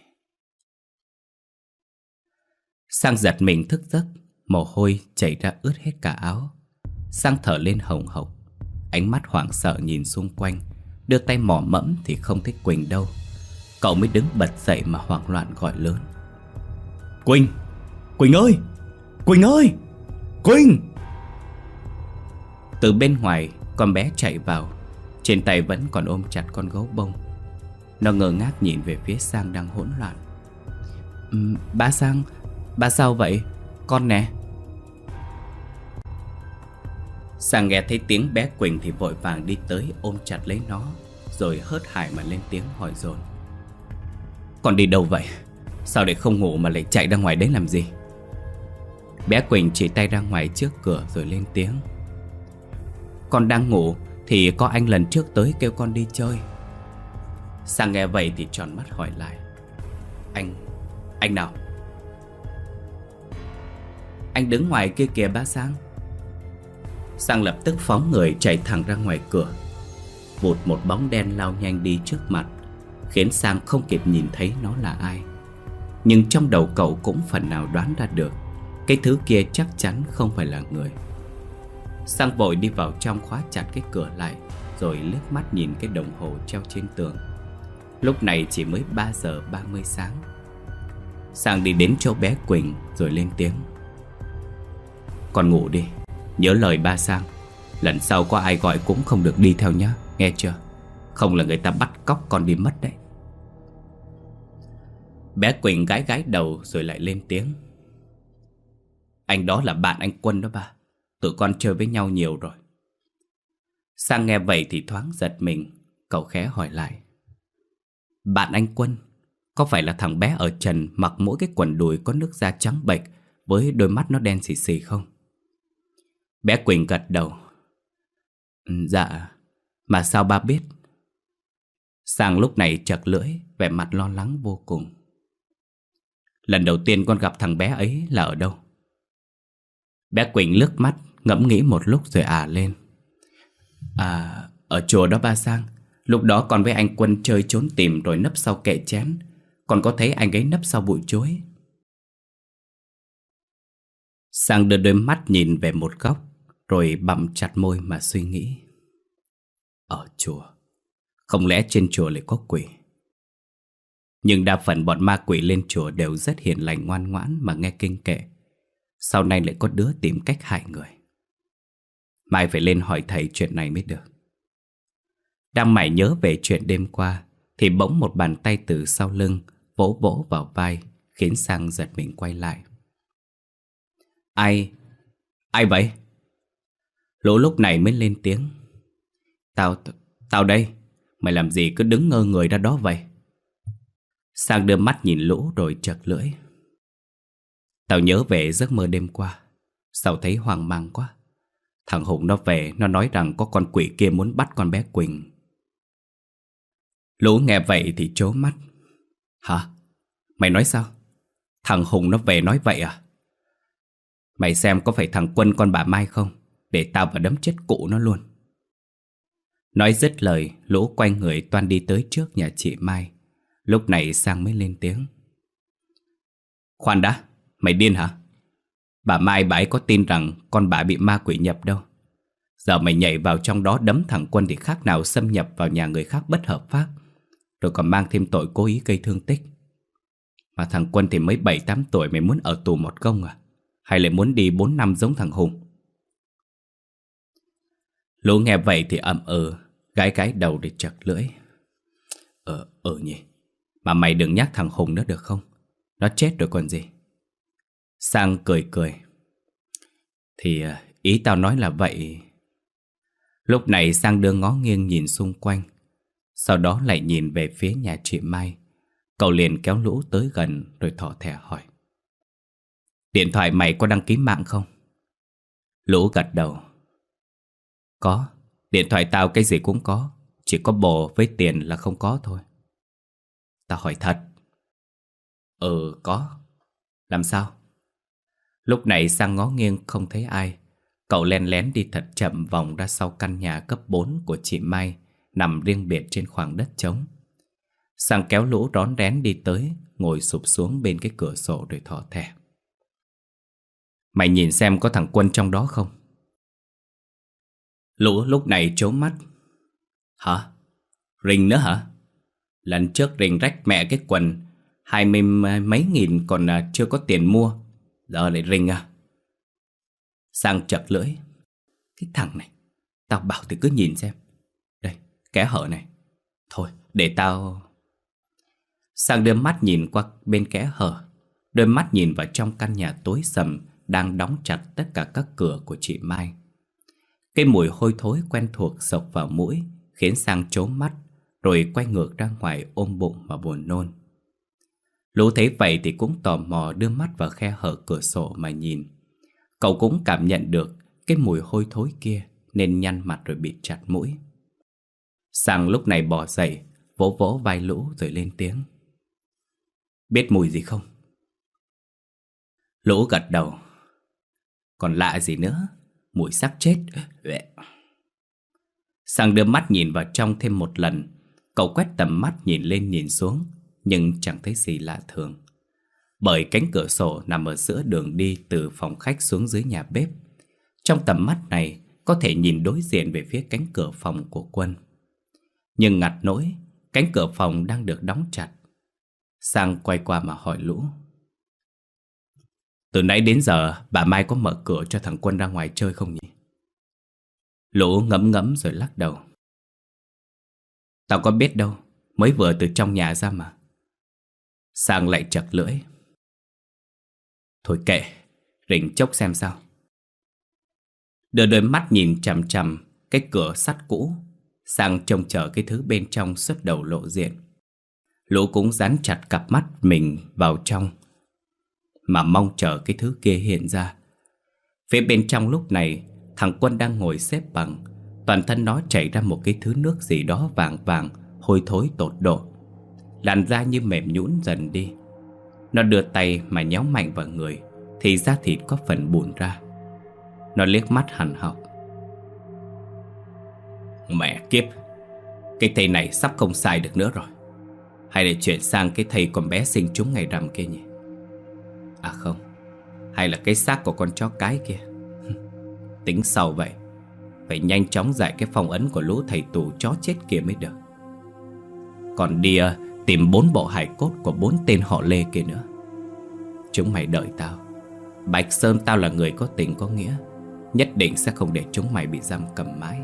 Sang giật mình thức giấc, mồ hôi chảy ra ướt hết cả áo. Sang thở lên hồng hộc, ánh mắt hoảng sợ nhìn xung quanh, đưa tay mò mẫm thì không thấy Quỳnh đâu. Cậu mới đứng bật dậy mà hoảng loạn gọi lớn. Quỳnh! Quỳnh ơi! Quỳnh ơi! Quỳnh! Từ bên ngoài, con bé chạy vào, trên tay vẫn còn ôm chặt con gấu bông. Nó ngơ ngác nhìn về phía Sang đang hỗn loạn. uhm, Ba Sang, ba sao vậy? Con nè. Sang nghe thấy tiếng bé Quỳnh thì vội vàng đi tới ôm chặt lấy nó, rồi hớt hải mà lên tiếng hỏi dồn. Con đi đâu vậy? Sao để không ngủ mà lại chạy ra ngoài đấy làm gì? Bé Quỳnh chỉ tay ra ngoài trước cửa rồi lên tiếng: "Con đang ngủ thì có anh lần trước tới kêu con đi chơi." Sang nghe vậy thì tròn mắt hỏi lại: Anh... anh nào? "Anh đứng ngoài kia kìa ba Sang." Sang lập tức phóng người chạy thẳng ra ngoài cửa. Vụt một bóng đen lao nhanh đi trước mặt, khiến Sang không kịp nhìn thấy nó là ai. Nhưng trong đầu cậu cũng phần nào đoán ra được cái thứ kia chắc chắn không phải là người. Sang vội đi vào trong khóa chặt cái cửa lại, rồi liếc mắt nhìn cái đồng hồ treo trên tường. Lúc này chỉ mới ba giờ ba mươi sáng. Sang đi đến chỗ bé Quỳnh rồi lên tiếng: "Con ngủ đi, nhớ lời ba Sang. Lần sau có ai gọi cũng không được đi theo nhá, nghe chưa? Không là người ta bắt cóc con đi mất đấy." Bé Quỳnh gái gái đầu rồi lại lên tiếng: "Anh đó là bạn anh Quân đó ba. Tụi con chơi với nhau nhiều rồi." Sang nghe vậy thì thoáng giật mình. Cậu khẽ hỏi lại: "Bạn anh Quân có phải là thằng bé ở trần mặc mỗi cái quần đùi có nước da trắng bệch với đôi mắt nó đen xì xì không?" Bé Quỳnh gật đầu: "Dạ, mà sao ba biết?" Sang lúc này chật lưỡi, vẻ mặt lo lắng vô cùng. "Lần đầu tiên con gặp thằng bé ấy là ở đâu?" Bé Quỳnh lướt mắt ngẫm nghĩ một lúc rồi à lên: "À, ở chùa đó ba Sang. Lúc đó con với anh Quân chơi trốn tìm rồi nấp sau kệ chén. Con có thấy anh ấy nấp sau bụi chuối." Sang đưa đôi mắt nhìn về một góc, rồi bặm chặt môi mà suy nghĩ. Ở chùa? Không lẽ trên chùa lại có quỷ? Nhưng đa phần bọn ma quỷ lên chùa đều rất hiền lành ngoan ngoãn mà nghe kinh kệ. Sau này lại có đứa tìm cách hại người. Mai phải lên hỏi thầy chuyện này mới được. Đang mải nhớ về chuyện đêm qua thì bỗng một bàn tay từ sau lưng vỗ vỗ vào vai, khiến Sang giật mình quay lại. Ai? Ai vậy? Lũ lúc này mới lên tiếng. Tao, tao đây. Mày làm gì cứ đứng ngơ người ra đó vậy? Sang đưa mắt nhìn Lũ rồi chật lưỡi. Tao nhớ về giấc mơ đêm qua. Sao thấy hoang mang quá. Thằng Hùng nó về, nó nói rằng có con quỷ kia muốn bắt con bé Quỳnh. Lũ nghe vậy thì trố mắt. Hả? Mày nói sao? Thằng Hùng nó về nói vậy à? Mày xem có phải thằng Quân con bà Mai không? Để tao vào đấm chết cụ nó luôn. Nói dứt lời, Lũ quay người toan đi tới trước nhà chị Mai. Lúc này Sang mới lên tiếng. Khoan đã, mày điên hả? Bà Mai bà ấy có tin rằng con bà bị ma quỷ nhập đâu. Giờ mày nhảy vào trong đó đấm thằng Quân thì khác nào xâm nhập vào nhà người khác bất hợp pháp, rồi còn mang thêm tội cố ý gây thương tích. Mà thằng Quân thì mới bảy tám tuổi, mày muốn ở tù một công à? Hay lại muốn đi bốn năm giống thằng Hùng? Lũ nghe vậy thì ậm ừ, gái gái đầu để chật lưỡi. Ờ, ừ nhỉ. Mà mày đừng nhắc thằng Hùng nữa được không? Nó chết rồi còn gì. Sang cười cười. Thì ý tao nói là vậy. Lúc này Sang đưa ngó nghiêng nhìn xung quanh, sau đó lại nhìn về phía nhà chị Mai. Cậu liền kéo Lũ tới gần rồi thỏ thẻ hỏi. Điện thoại mày có đăng ký mạng không? Lũ gật đầu. Có, điện thoại tao cái gì cũng có, chỉ có bồ với tiền là không có thôi. Tao hỏi thật. Ừ, có. Làm sao? Lúc này Sang ngó nghiêng không thấy ai. Cậu len lén đi thật chậm vòng ra sau căn nhà cấp bốn của chị Mai, nằm riêng biệt trên khoảng đất trống. Sang kéo Lũ rón rén đi tới, ngồi sụp xuống bên cái cửa sổ rồi thỏ thẻ. Mày nhìn xem có thằng Quân trong đó không? Lũ lúc này trố mắt. Hả? Rình nữa hả? Lần trước rình rách mẹ cái quần hai mươi mấy nghìn còn chưa có tiền mua, giờ lại rình à? Sang chật lưỡi. Cái thằng này, tao bảo thì cứ nhìn xem. Đây, kẽ hở này. Thôi, để tao... Sang đưa mắt nhìn qua bên kẽ hở, đôi mắt nhìn vào trong căn nhà tối sầm đang đóng chặt tất cả các cửa của chị Mai. Cái mùi hôi thối quen thuộc xộc vào mũi khiến Sang trố mắt, rồi quay ngược ra ngoài ôm bụng mà buồn nôn. Lũ thấy vậy thì cũng tò mò đưa mắt vào khe hở cửa sổ mà nhìn. Cậu cũng cảm nhận được cái mùi hôi thối kia nên nhăn mặt rồi bịt chặt mũi. Sang lúc này bò dậy, vỗ vỗ vai Lũ rồi lên tiếng. Biết mùi gì không? Lũ gật đầu. Còn lạ gì nữa, mùi xác chết. Sang đưa mắt nhìn vào trong thêm một lần. Cậu quét tầm mắt nhìn lên nhìn xuống, nhưng chẳng thấy gì lạ thường. Bởi cánh cửa sổ nằm ở giữa đường đi từ phòng khách xuống dưới nhà bếp. Trong tầm mắt này có thể nhìn đối diện về phía cánh cửa phòng của Quân. Nhưng ngặt nỗi, cánh cửa phòng đang được đóng chặt. Sang quay qua mà hỏi Lũ. Từ nãy đến giờ bà Mai có mở cửa cho thằng Quân ra ngoài chơi không nhỉ? Lũ ngẫm ngẫm rồi lắc đầu. Tao có biết đâu, mới vừa từ trong nhà ra mà. Sang lại chật lưỡi. Thôi kệ, rình chốc xem sao. Đưa đôi mắt nhìn chằm chằm cái cửa sắt cũ, Sang trông chờ cái thứ bên trong xuất đầu lộ diện. Lũ cũng dán chặt cặp mắt mình vào trong mà mong chờ cái thứ kia hiện ra. Phía bên trong lúc này, thằng Quân đang ngồi xếp bằng. Toàn thân nó chảy ra một cái thứ nước gì đó vàng vàng, hôi thối tột độ. Làn da như mềm nhũn dần đi. Nó đưa tay mà nhéo mạnh vào người thì da thịt có phần bùn ra. Nó liếc mắt hằn học. Mẹ kiếp, cái thây này sắp không xài được nữa rồi. Hay để chuyển sang cái thây con bé sinh trúng ngày rằm kia nhỉ? À không, hay là cái xác của con chó cái kia. Tính sau vậy, phải nhanh chóng giải cái phong ấn của lũ thầy tù chó chết kia mới được. Còn đi uh, tìm bốn bộ hài cốt của bốn tên họ Lê kia nữa. Chúng mày đợi tao. Bạch Sơn tao là người có tình có nghĩa, nhất định sẽ không để chúng mày bị giam cầm mãi.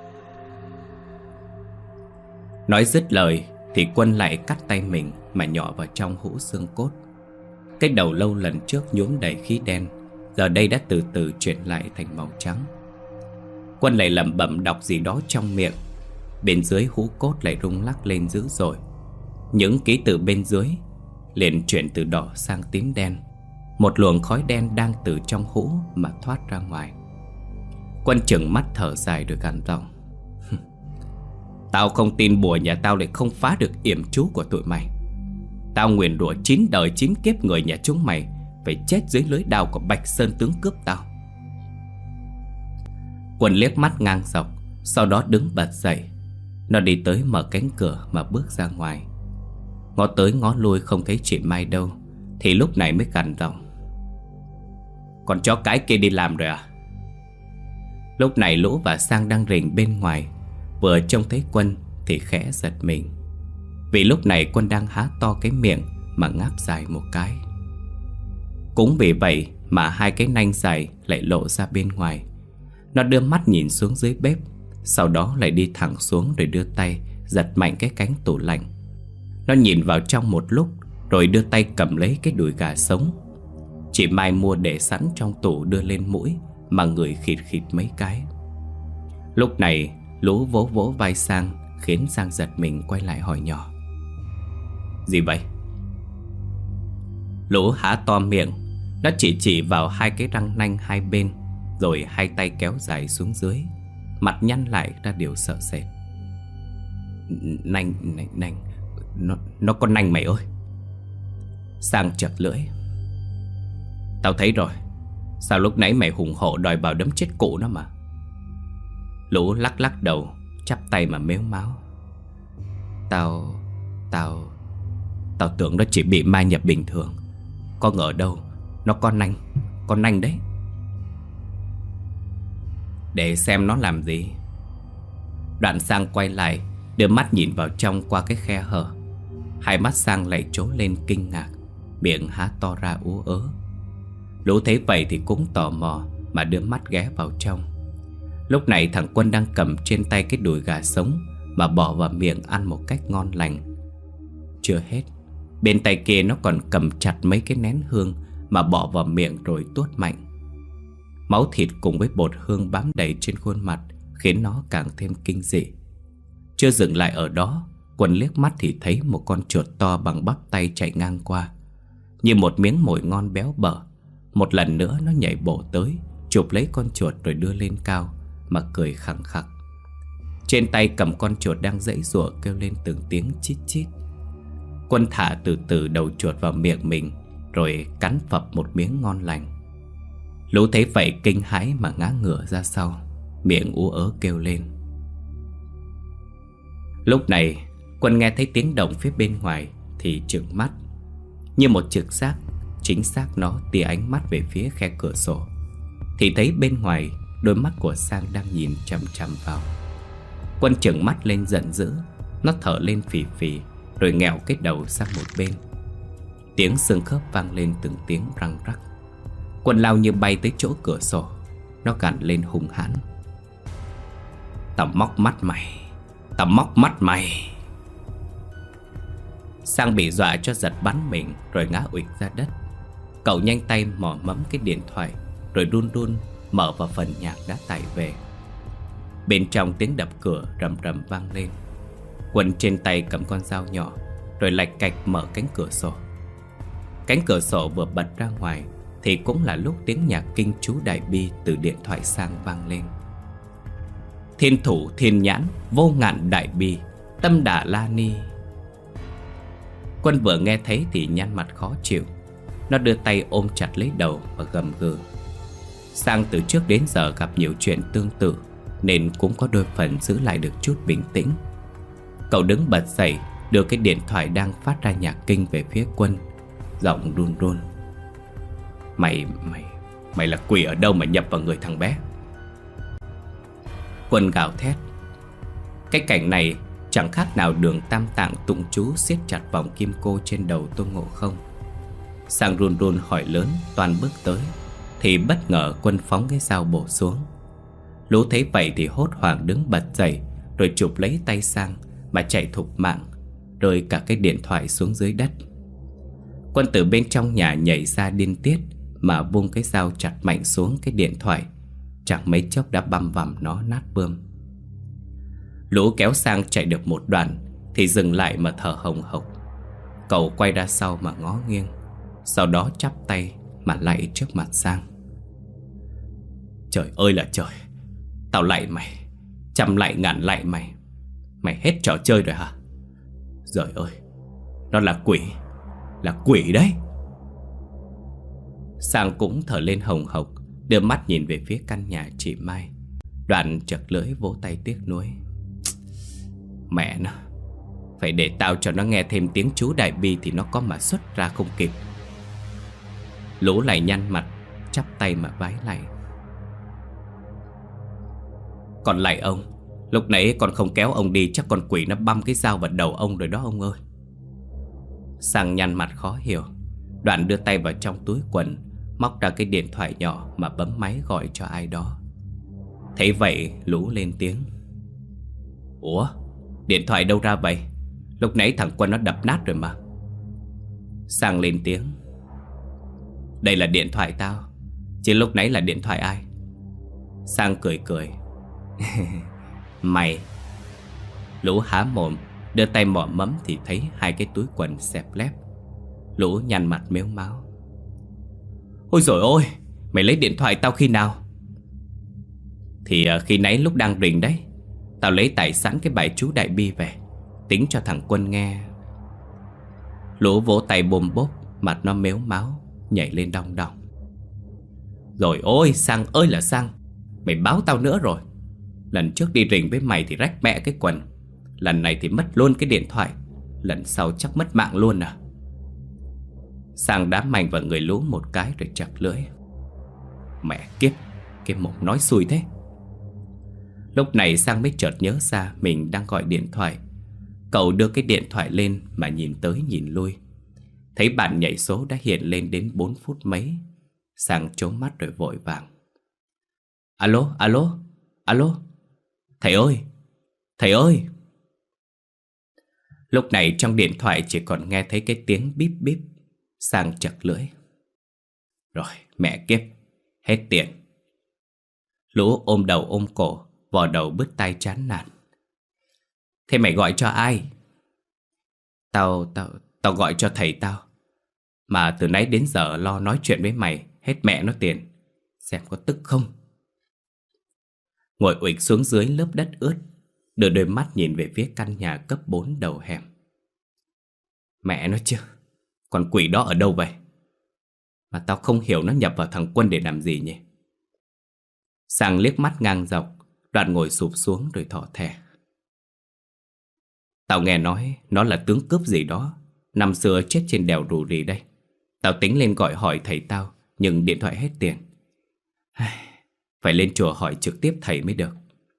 Nói dứt lời thì Quân lại cắt tay mình mà nhỏ vào trong hũ xương cốt. Cái đầu lâu lần trước nhuốm đầy khí đen, giờ đây đã từ từ chuyển lại thành màu trắng. Quân lại lẩm bẩm đọc gì đó trong miệng. Bên dưới hũ cốt lại rung lắc lên dữ dội. Những ký tự bên dưới liền chuyển từ đỏ sang tím đen. Một luồng khói đen đang từ trong hũ mà thoát ra ngoài. Quân chừng mắt thở dài rồi gằn giọng. Tao không tin bùa nhà tao lại không phá được yểm chú của tụi mày. Tao nguyền rủa chín đời chín kiếp người nhà chúng mày phải chết dưới lưới đao của Bạch Sơn tướng cướp tao. Quân liếc mắt ngang dọc, sau đó đứng bật dậy. Nó đi tới mở cánh cửa mà bước ra ngoài. Ngó tới ngó lui không thấy chị Mai đâu, thì lúc này mới gằn giọng. Con chó cái kia đi làm rồi à? Lúc này Lũ và Sang đang rình bên ngoài, vừa trông thấy Quân thì khẽ giật mình. Vì lúc này Quân đang há to cái miệng mà ngáp dài một cái. Cũng vì vậy mà hai cái nanh dài lại lộ ra bên ngoài. Nó đưa mắt nhìn xuống dưới bếp, sau đó lại đi thẳng xuống rồi đưa tay giật mạnh cái cánh tủ lạnh. Nó nhìn vào trong một lúc rồi đưa tay cầm lấy cái đùi gà sống. Chị Mai mua để sẵn trong tủ đưa lên mũi mà ngửi khịt khịt mấy cái. Lúc này Lũ vỗ vỗ vai Sang, khiến Sang giật mình quay lại hỏi nhỏ. Gì vậy? Lũ há to miệng. Nó chỉ chỉ vào hai cái răng nanh hai bên, rồi hai tay kéo dài xuống dưới, mặt nhăn lại ra điều sợ sệt. Nanh, nanh, nanh Nó, nó có nanh mày ơi. Sang chật lưỡi. Tao thấy rồi. Sao lúc nãy mày hùng hổ đòi vào đấm chết cụ nó mà? Lũ lắc lắc đầu, chắp tay mà mếu máo. Tao... Tao... Tao tưởng nó chỉ bị ma nhập bình thường, có ngờ đâu nó có nanh. Có nanh đấy. Để xem nó làm gì. Đoạn Sang quay lại, đưa mắt nhìn vào trong qua cái khe hở. Hai mắt Sang lại trố lên kinh ngạc, miệng há to ra ú ớ. Lũ thấy vậy thì cũng tò mò mà đưa mắt ghé vào trong. Lúc này thằng Quân đang cầm trên tay cái đùi gà sống mà bỏ vào miệng ăn một cách ngon lành. Chưa hết, bên tay kia nó còn cầm chặt mấy cái nén hương mà bỏ vào miệng rồi tuốt mạnh. Máu thịt cùng với bột hương bám đầy trên khuôn mặt khiến nó càng thêm kinh dị. Chưa dừng lại ở đó, Quân liếc mắt thì thấy một con chuột to bằng bắp tay chạy ngang qua. Như một miếng mồi ngon béo bở, một lần nữa nó nhảy bổ tới chụp lấy con chuột rồi đưa lên cao mà cười khẳng khặc. Trên tay cầm con chuột đang giãy giụa kêu lên từng tiếng chít chít. Quân thả từ từ đầu chuột vào miệng mình, rồi cắn phập một miếng ngon lành. Lũ thấy vậy kinh hãi mà ngã ngửa ra sau, miệng ú ớ kêu lên. Lúc này Quân nghe thấy tiếng động phía bên ngoài thì trừng mắt. Như một trực giác, chính xác nó tia ánh mắt về phía khe cửa sổ, thì thấy bên ngoài đôi mắt của Sang đang nhìn chằm chằm vào. Quân trừng mắt lên giận dữ. Nó thở lên phì phì, rồi nghẹo cái đầu sang một bên. Tiếng xương khớp vang lên từng tiếng răng rắc. Quân lao như bay tới chỗ cửa sổ. Nó gằn lên hung hãn. Tao móc mắt mày, tao móc mắt mày. Sang bị dọa cho giật bắn mình, rồi ngã ụịch ra đất. Cậu nhanh tay mò mẫm cái điện thoại, rồi run run mở vào phần nhạc đã tải về. Bên trong tiếng đập cửa rầm rầm vang lên. Quân trên tay cầm con dao nhỏ, rồi lạch cạch mở cánh cửa sổ. Cánh cửa sổ vừa bật ra ngoài thì cũng là lúc tiếng nhạc kinh chú Đại Bi từ điện thoại Sang vang lên. Thiên thủ thiên nhãn, vô ngạn đại bi, tâm đà la ni. Quân vừa nghe thấy thì nhăn mặt khó chịu. Nó đưa tay ôm chặt lấy đầu và gầm gừ. Sang từ trước đến giờ gặp nhiều chuyện tương tự, nên cũng có đôi phần giữ lại được chút bình tĩnh. Cậu đứng bật dậy, đưa cái điện thoại đang phát ra nhạc kinh về phía Quân, giọng run run. Mày, mày, mày là quỷ ở đâu mà nhập vào người thằng bé? Quân gào thét. Cái cảnh này chẳng khác nào Đường Tam Tạng tụng chú siết chặt vòng kim cô trên đầu Tôn Ngộ Không. Sang run run hỏi lớn, toàn bước tới, thì bất ngờ Quân phóng cái dao bổ xuống. Lũ thấy vậy thì hốt hoảng đứng bật dậy, rồi chụp lấy tay Sang mà chạy thục mạng, rơi cả cái điện thoại xuống dưới đất. Quân từ bên trong nhà nhảy ra điên tiết mà vung cái dao chặt mạnh xuống cái điện thoại. Chẳng mấy chốc đã băm vằm nó nát bươm. Lũ kéo Sang chạy được một đoạn thì dừng lại mà thở hồng hộc. Cậu quay ra sau mà ngó nghiêng, sau đó chắp tay mà lạy trước mặt Sang. Trời ơi là trời, tao lạy mày, trăm lạy ngàn lạy mày. Mày hết trò chơi rồi hả? Trời ơi, nó là quỷ, là quỷ đấy. Sang cũng thở lên hồng hộc, đưa mắt nhìn về phía căn nhà chị Mai. Đoạn chật lưỡi vỗ tay tiếc nuối. Mẹ nó, phải để tao cho nó nghe thêm tiếng chú Đại Bi thì nó có mà xuất ra không kịp. Lũ lại nhăn mặt, chắp tay mà vái lạy. Còn lại ông, lúc nãy con không kéo ông đi, chắc con quỷ nó băm cái dao vào đầu ông rồi đó ông ơi. Sang nhăn mặt khó hiểu. Đoạn đưa tay vào trong túi quần, móc ra cái điện thoại nhỏ mà bấm máy gọi cho ai đó. Thấy vậy lũ lên tiếng. Ủa, điện thoại đâu ra vậy? Lúc nãy thằng Quân nó đập nát rồi mà. Sang lên tiếng. Đây là điện thoại tao, chứ lúc nãy là điện thoại ai? Sang cười cười. Mày. Lũ há mồm, đưa tay mò mẫm thì thấy hai cái túi quần xẹp lép. Lũ nhăn mặt mếu máo. Ôi dồi ôi, mày lấy điện thoại tao khi nào? Thì uh, khi nãy lúc đang rình đấy. Tao lấy tải sẵn cái bài chú Đại Bi về, tính cho thằng Quân nghe. Lũ vỗ tay bôm bốp, mặt nó mếu máo, nhảy lên đong đong. Rồi ôi, Sang ơi là Sang, mày báo tao nữa rồi. Lần trước đi rình với mày thì rách mẹ cái quần, lần này thì mất luôn cái điện thoại, lần sau chắc mất mạng luôn à. Sang đá mạnh vào người lũ một cái rồi chặt lưỡi. Mẹ kiếp, cái mồm nói xui thế. Lúc này Sang mới chợt nhớ ra mình đang gọi điện thoại. Cậu đưa cái điện thoại lên mà nhìn tới nhìn lui. Thấy bản nhảy số đã hiện lên đến bốn phút mấy. Sang trố mắt rồi vội vàng. Alo, alo, alo. Thầy ơi, thầy ơi. Lúc này trong điện thoại chỉ còn nghe thấy cái tiếng bíp bíp. Sang chặt lưỡi. Rồi, mẹ kiếp, hết tiền. Lũ ôm đầu ôm cổ, vò đầu bứt tai chán nản. Thế mày gọi cho ai? Tao, tao, tao gọi cho thầy tao. Mà từ nãy đến giờ lo nói chuyện với mày, hết mẹ nó tiền. xem có tức không. Ngồi uịch xuống dưới lớp đất ướt, đưa đôi mắt nhìn về phía căn nhà cấp bốn đầu hẻm. Mẹ nó chứ, con quỷ đó ở đâu vậy? Mà tao không hiểu nó nhập vào thằng Quân để làm gì nhỉ? Sang liếc mắt ngang dọc, Đoạn ngồi sụp xuống rồi thỏ thẻ. Tao nghe nói nó là tướng cướp gì đó, năm xưa chết trên đèo Rù Rì đây. Tao tính lên gọi hỏi thầy tao, nhưng điện thoại hết tiền. Phải lên chùa hỏi trực tiếp thầy mới được.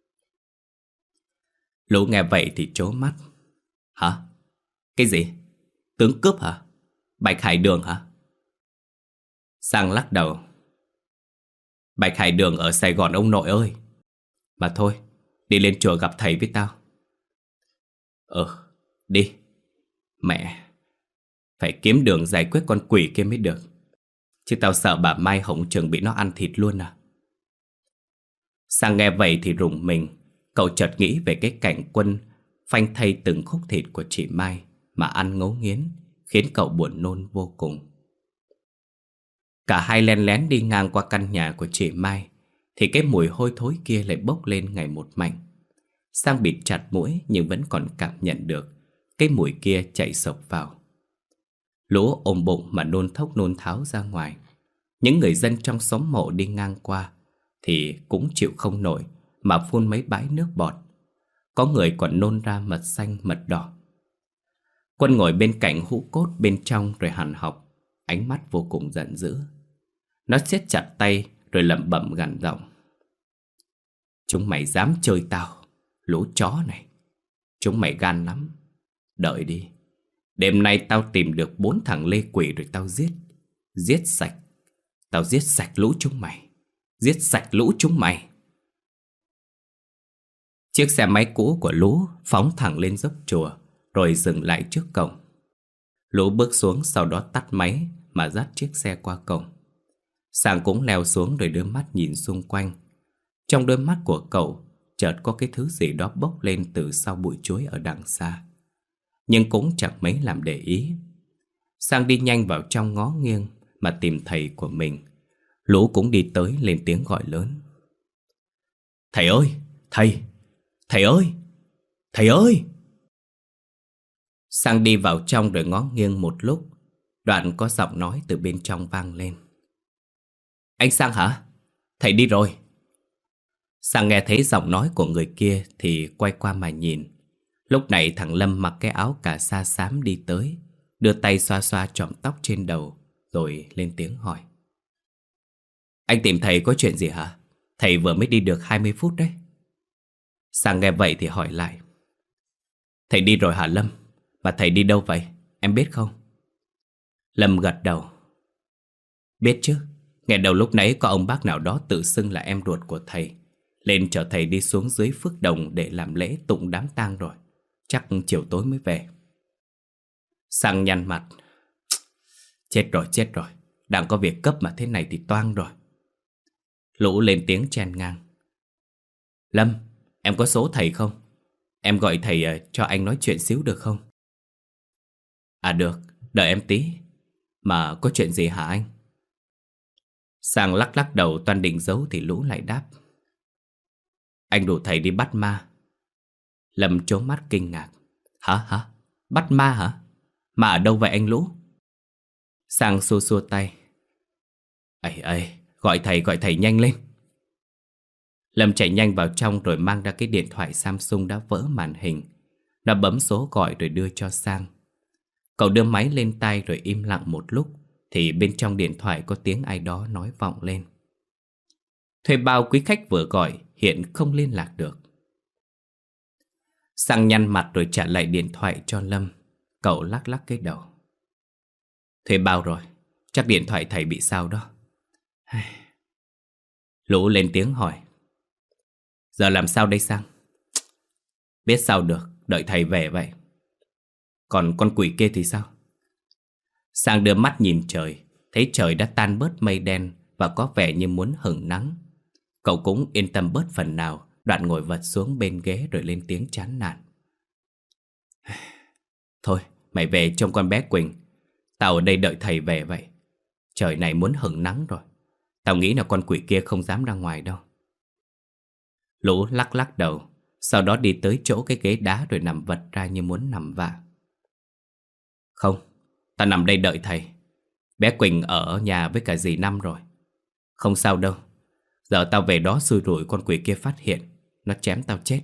Lũ nghe vậy thì trố mắt. Hả? Cái gì? Tướng cướp hả? Bạch Hải Đường hả? Sang lắc đầu. Bạch Hải Đường ở Sài Gòn ông nội ơi. Mà thôi, đi lên chùa gặp thầy với tao. Ờ, đi. Mẹ, phải kiếm đường giải quyết con quỷ kia mới được. Chứ tao sợ bà Mai hổng chừng bị nó ăn thịt luôn à. Sang nghe vậy thì rùng mình. Cậu chợt nghĩ về cái cảnh Quân phanh thây từng khúc thịt của chị Mai mà ăn ngấu nghiến, khiến cậu buồn nôn vô cùng. Cả hai len lén đi ngang qua căn nhà của chị Mai thì cái mùi hôi thối kia lại bốc lên ngày một mạnh. Sang bịt chặt mũi nhưng vẫn còn cảm nhận được cái mùi kia chạy sộc vào. Lũ ôm bụng mà nôn thốc nôn tháo ra ngoài. Những người dân trong xóm mộ đi ngang qua thì cũng chịu không nổi mà phun mấy bãi nước bọt. Có người còn nôn ra mật xanh mật đỏ. Quân ngồi bên cạnh hũ cốt bên trong rồi hằn học, ánh mắt vô cùng giận dữ. Nó siết chặt tay rồi lẩm bẩm gằn giọng. Chúng mày dám chơi tao, lũ chó này. Chúng mày gan lắm. Đợi đi, đêm nay tao tìm được bốn thằng lê quỷ rồi tao giết. Giết sạch. Tao giết sạch lũ chúng mày. Giết sạch lũ chúng mày. Chiếc xe máy cũ của lũ phóng thẳng lên dốc chùa rồi dừng lại trước cổng. Lũ bước xuống, sau đó tắt máy mà dắt chiếc xe qua cổng. Sang cũng leo xuống rồi đưa mắt nhìn xung quanh. Trong đôi mắt của cậu chợt có cái thứ gì đó bốc lên từ sau bụi chuối ở đằng xa, nhưng cũng chẳng mấy làm để ý. Sang đi nhanh vào trong ngó nghiêng mà tìm thầy của mình. Lũ cũng đi tới lên tiếng gọi lớn. Thầy ơi! Thầy! Thầy ơi! Thầy ơi! Sang đi vào trong rồi ngó nghiêng một lúc. Đoạn có giọng nói từ bên trong vang lên. Anh Sang hả? Thầy đi rồi. Sang nghe thấy giọng nói của người kia thì quay qua mà nhìn. Lúc này thằng Lâm mặc cái áo cà sa xám đi tới, đưa tay xoa xoa chòm tóc trên đầu rồi lên tiếng hỏi. Anh tìm thầy có chuyện gì hả? Thầy vừa mới đi được hai mươi phút đấy. Sang nghe vậy thì hỏi lại. Thầy đi rồi hả Lâm? Mà thầy đi đâu vậy? Em biết không? Lâm gật đầu. Biết chứ. Nghe đầu lúc nãy có ông bác nào đó tự xưng là em ruột của thầy, lên chở thầy đi xuống dưới Phước Đồng để làm lễ tụng đám tang rồi. Chắc chiều tối mới về. Sang nhăn mặt. Chết rồi, chết rồi. Đang có việc cấp mà thế này thì toang rồi. Lũ lên tiếng chen ngang. Lâm, em có số thầy không? Em gọi thầy cho anh nói chuyện xíu được không? À được, đợi em tí. Mà có chuyện gì hả anh? Sang lắc lắc đầu toan định giấu thì Lũ lại đáp. Anh rủ thầy đi bắt ma. Lâm trố mắt kinh ngạc. Hả hả? Bắt ma hả? Mà ở đâu vậy anh Lũ? Sang xua xua tay. Ây ây, gọi thầy gọi thầy nhanh lên. Lâm chạy nhanh vào trong rồi mang ra cái điện thoại Samsung đã vỡ màn hình. Nó bấm số gọi rồi đưa cho Sang. Cậu đưa máy lên tai rồi im lặng một lúc thì bên trong điện thoại có tiếng ai đó nói vọng lên. Thuê bao quý khách vừa gọi hiện không liên lạc được. Sang nhăn mặt rồi trả lại điện thoại cho Lâm. Cậu lắc lắc cái đầu. Thuê bao rồi, chắc điện thoại thầy bị sao đó. Lũ lên tiếng hỏi. Giờ làm sao đây Sang? Biết sao được, đợi thầy về vậy. Còn con quỷ kia thì sao? Sang đưa mắt nhìn trời, thấy trời đã tan bớt mây đen và có vẻ như muốn hửng nắng. Cậu cũng yên tâm bớt phần nào, Đoạn ngồi vật xuống bên ghế rồi lên tiếng chán nản. Thôi, mày về trông con bé Quỳnh. Tao ở đây đợi thầy về vậy. Trời này muốn hửng nắng rồi. Tao nghĩ là con quỷ kia không dám ra ngoài đâu. Lũ lắc lắc đầu, sau đó đi tới chỗ cái ghế đá rồi nằm vật ra như muốn nằm vạ. Không, tao nằm đây đợi thầy. Bé Quỳnh ở nhà với cả dì Năm rồi. Không sao đâu. Giờ tao về đó xui rủi con quỷ kia phát hiện, nó chém tao chết.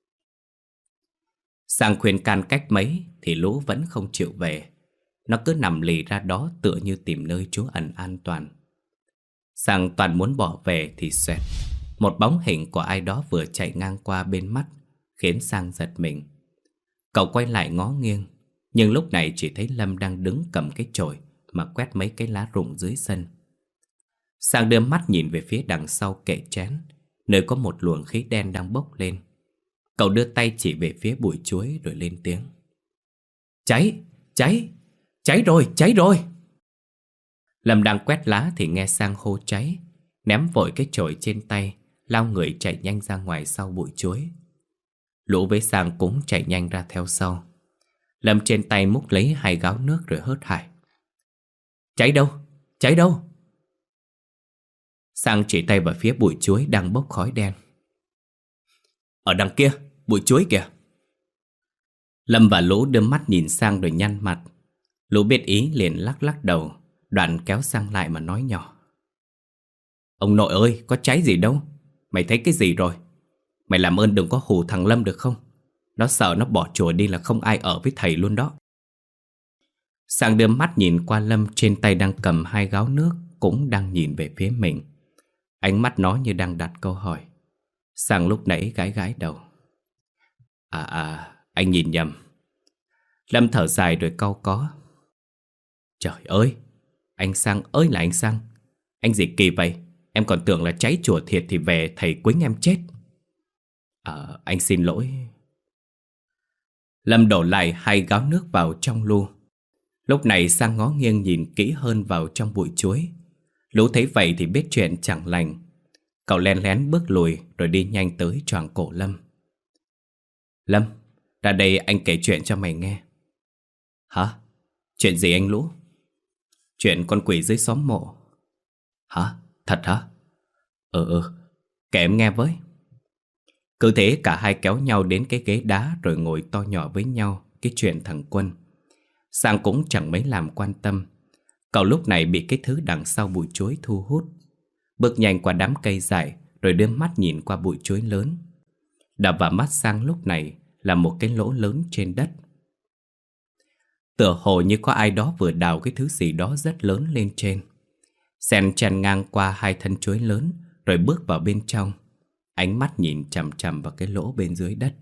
Sang khuyên can cách mấy thì lũ vẫn không chịu về. Nó cứ nằm lì ra đó tựa như tìm nơi trú ẩn an toàn. Sang toàn muốn bỏ về thì xoẹt, một bóng hình của ai đó vừa chạy ngang qua bên mắt, khiến Sang giật mình. Cậu quay lại ngó nghiêng, nhưng lúc này chỉ thấy Lâm đang đứng cầm cái chổi mà quét mấy cái lá rụng dưới sân. Sang đưa mắt nhìn về phía đằng sau kệ chén, nơi có một luồng khí đen đang bốc lên. Cậu đưa tay chỉ về phía bụi chuối rồi lên tiếng. Cháy! Cháy! Cháy rồi! Cháy rồi! Lâm đang quét lá thì nghe Sang hô cháy, ném vội cái chổi trên tay, lao người chạy nhanh ra ngoài sau bụi chuối. Lũ với Sang cũng chạy nhanh ra theo sau. Lâm trên tay múc lấy hai gáo nước rồi hớt hải. Cháy đâu? Cháy đâu? Sang chỉ tay vào phía bụi chuối đang bốc khói đen. Ở đằng kia, bụi chuối kìa. Lâm và Lũ đưa mắt nhìn Sang rồi nhăn mặt. Lũ biết ý liền lắc lắc đầu, đoạn kéo Sang lại mà nói nhỏ. Ông nội ơi, có cháy gì đâu. Mày thấy cái gì rồi? Mày làm ơn đừng có hù thằng Lâm được không? Nó sợ nó bỏ chùa đi là không ai ở với thầy luôn đó. Sang đưa mắt nhìn qua Lâm trên tay đang cầm hai gáo nước, cũng đang nhìn về phía mình. Ánh mắt nó như đang đặt câu hỏi. Sang lúc nãy gãi gãi đầu. À à, anh nhìn nhầm. Lâm thở dài rồi cau có. Trời ơi, anh Sang ơi là anh Sang. Anh gì kỳ vậy? Em còn tưởng là cháy chùa thiệt thì về thầy quýnh em chết. À, anh xin lỗi. Lâm đổ lại hai gáo nước vào trong lu. Lúc này Sang ngó nghiêng nhìn kỹ hơn vào trong bụi chuối. Lũ thấy vậy thì biết chuyện chẳng lành. Cậu len lén bước lùi rồi đi nhanh tới choàng cổ Lâm. Lâm, ra đây anh kể chuyện cho mày nghe. Hả? Chuyện gì anh Lũ? Chuyện con quỷ dưới xóm mộ. Hả? Thật hả? Ừ ừ, kể em nghe với. Cứ thế cả hai kéo nhau đến cái ghế đá rồi ngồi to nhỏ với nhau cái chuyện thằng Quân. Sang cũng chẳng mấy làm quan tâm. Cậu lúc này bị cái thứ đằng sau bụi chuối thu hút. Bước nhanh qua đám cây dại rồi đưa mắt nhìn qua bụi chuối lớn. Đập vào mắt Sang lúc này là một cái lỗ lớn trên đất. Tựa hồ như có ai đó vừa đào cái thứ gì đó rất lớn lên trên. Sen chen ngang qua hai thân chuối lớn rồi bước vào bên trong. Ánh mắt nhìn chằm chằm vào cái lỗ bên dưới đất.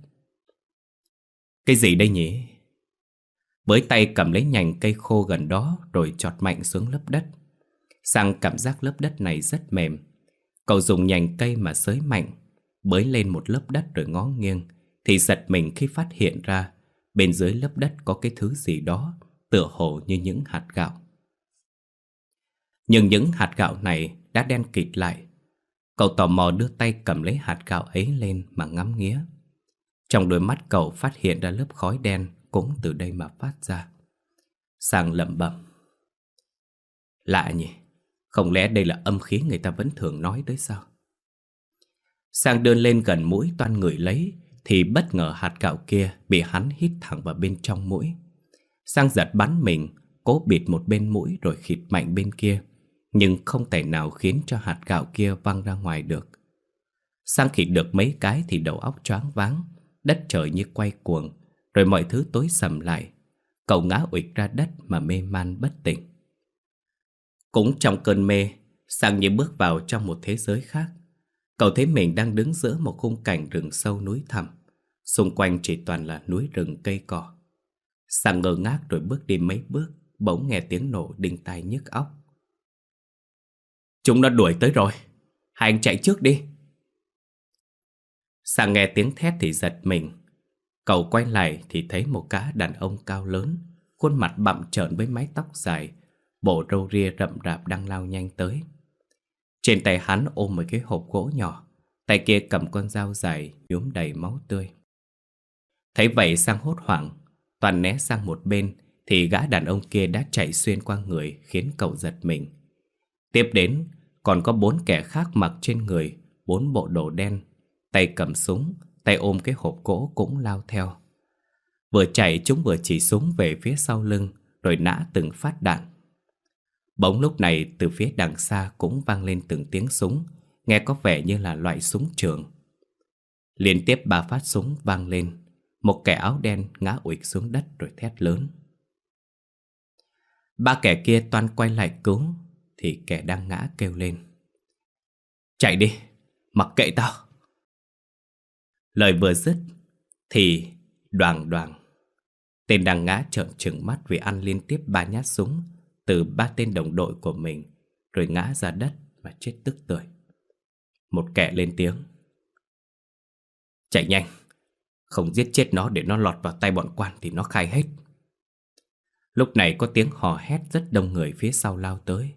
Cái gì đây nhỉ? Với tay cầm lấy nhành cây khô gần đó rồi chọt mạnh xuống lớp đất. Sang cảm giác lớp đất này rất mềm. Cậu dùng nhành cây mà xới mạnh, bới lên một lớp đất rồi ngó nghiêng, thì giật mình khi phát hiện ra bên dưới lớp đất có cái thứ gì đó tựa hồ như những hạt gạo. Nhưng những hạt gạo này đã đen kịt lại. Cậu tò mò đưa tay cầm lấy hạt gạo ấy lên mà ngắm nghía. Trong đôi mắt cậu phát hiện ra lớp khói đen cũng từ đây mà phát ra. Sang lẩm bẩm. Lạ nhỉ, không lẽ đây là âm khí người ta vẫn thường nói tới sao? Sang đưa lên gần mũi toan ngửi lấy thì bất ngờ hạt gạo kia bị hắn hít thẳng vào bên trong mũi. Sang giật bắn mình, cố bịt một bên mũi rồi khịt mạnh bên kia, nhưng không thể nào khiến cho hạt gạo kia văng ra ngoài được. Sang khịt được mấy cái thì đầu óc choáng váng, đất trời như quay cuồng, rồi mọi thứ tối sầm lại. Cậu ngã ụịch ra đất mà mê man bất tỉnh. Cũng trong cơn mê, Sang như bước vào trong một thế giới khác. Cậu thấy mình đang đứng giữa một khung cảnh rừng sâu núi thẳm. Xung quanh chỉ toàn là núi rừng cây cỏ. Sang ngơ ngác rồi bước đi mấy bước, bỗng nghe tiếng nổ đinh tai nhức óc. Chúng nó đuổi tới rồi, hai anh chạy trước đi. Sang nghe tiếng thét thì giật mình. Cậu quay lại thì thấy một gã đàn ông cao lớn, khuôn mặt bặm trợn với mái tóc dài, bộ râu ria rậm rạp đang lao nhanh tới. Trên tay hắn ôm một cái hộp gỗ nhỏ, tay kia cầm con dao dài nhuốm đầy máu tươi. Thấy vậy Sang hốt hoảng, toàn né sang một bên thì gã đàn ông kia đã chạy xuyên qua người khiến cậu giật mình. Tiếp đến, còn có bốn kẻ khác mặc trên người bốn bộ đồ đen, tay cầm súng, tay ôm cái hộp gỗ cũng lao theo. Vừa chạy chúng vừa chỉ súng về phía sau lưng, rồi nã từng phát đạn. Bỗng lúc này từ phía đằng xa cũng vang lên từng tiếng súng, nghe có vẻ như là loại súng trường. Liên tiếp ba phát súng vang lên, một kẻ áo đen ngã ụịch xuống đất rồi thét lớn. Ba kẻ kia toan quay lại cứu, thì kẻ đang ngã kêu lên: chạy đi, mặc kệ tao. Lời vừa dứt thì đoàng đoàng, tên đang ngã trợn trừng mắt vì ăn liên tiếp ba nhát súng từ ba tên đồng đội của mình, rồi ngã ra đất và chết tức tưởi. Một kẻ lên tiếng: chạy nhanh, không giết chết nó để nó lọt vào tay bọn quan thì nó khai hết. Lúc này có tiếng hò hét rất đông người phía sau lao tới.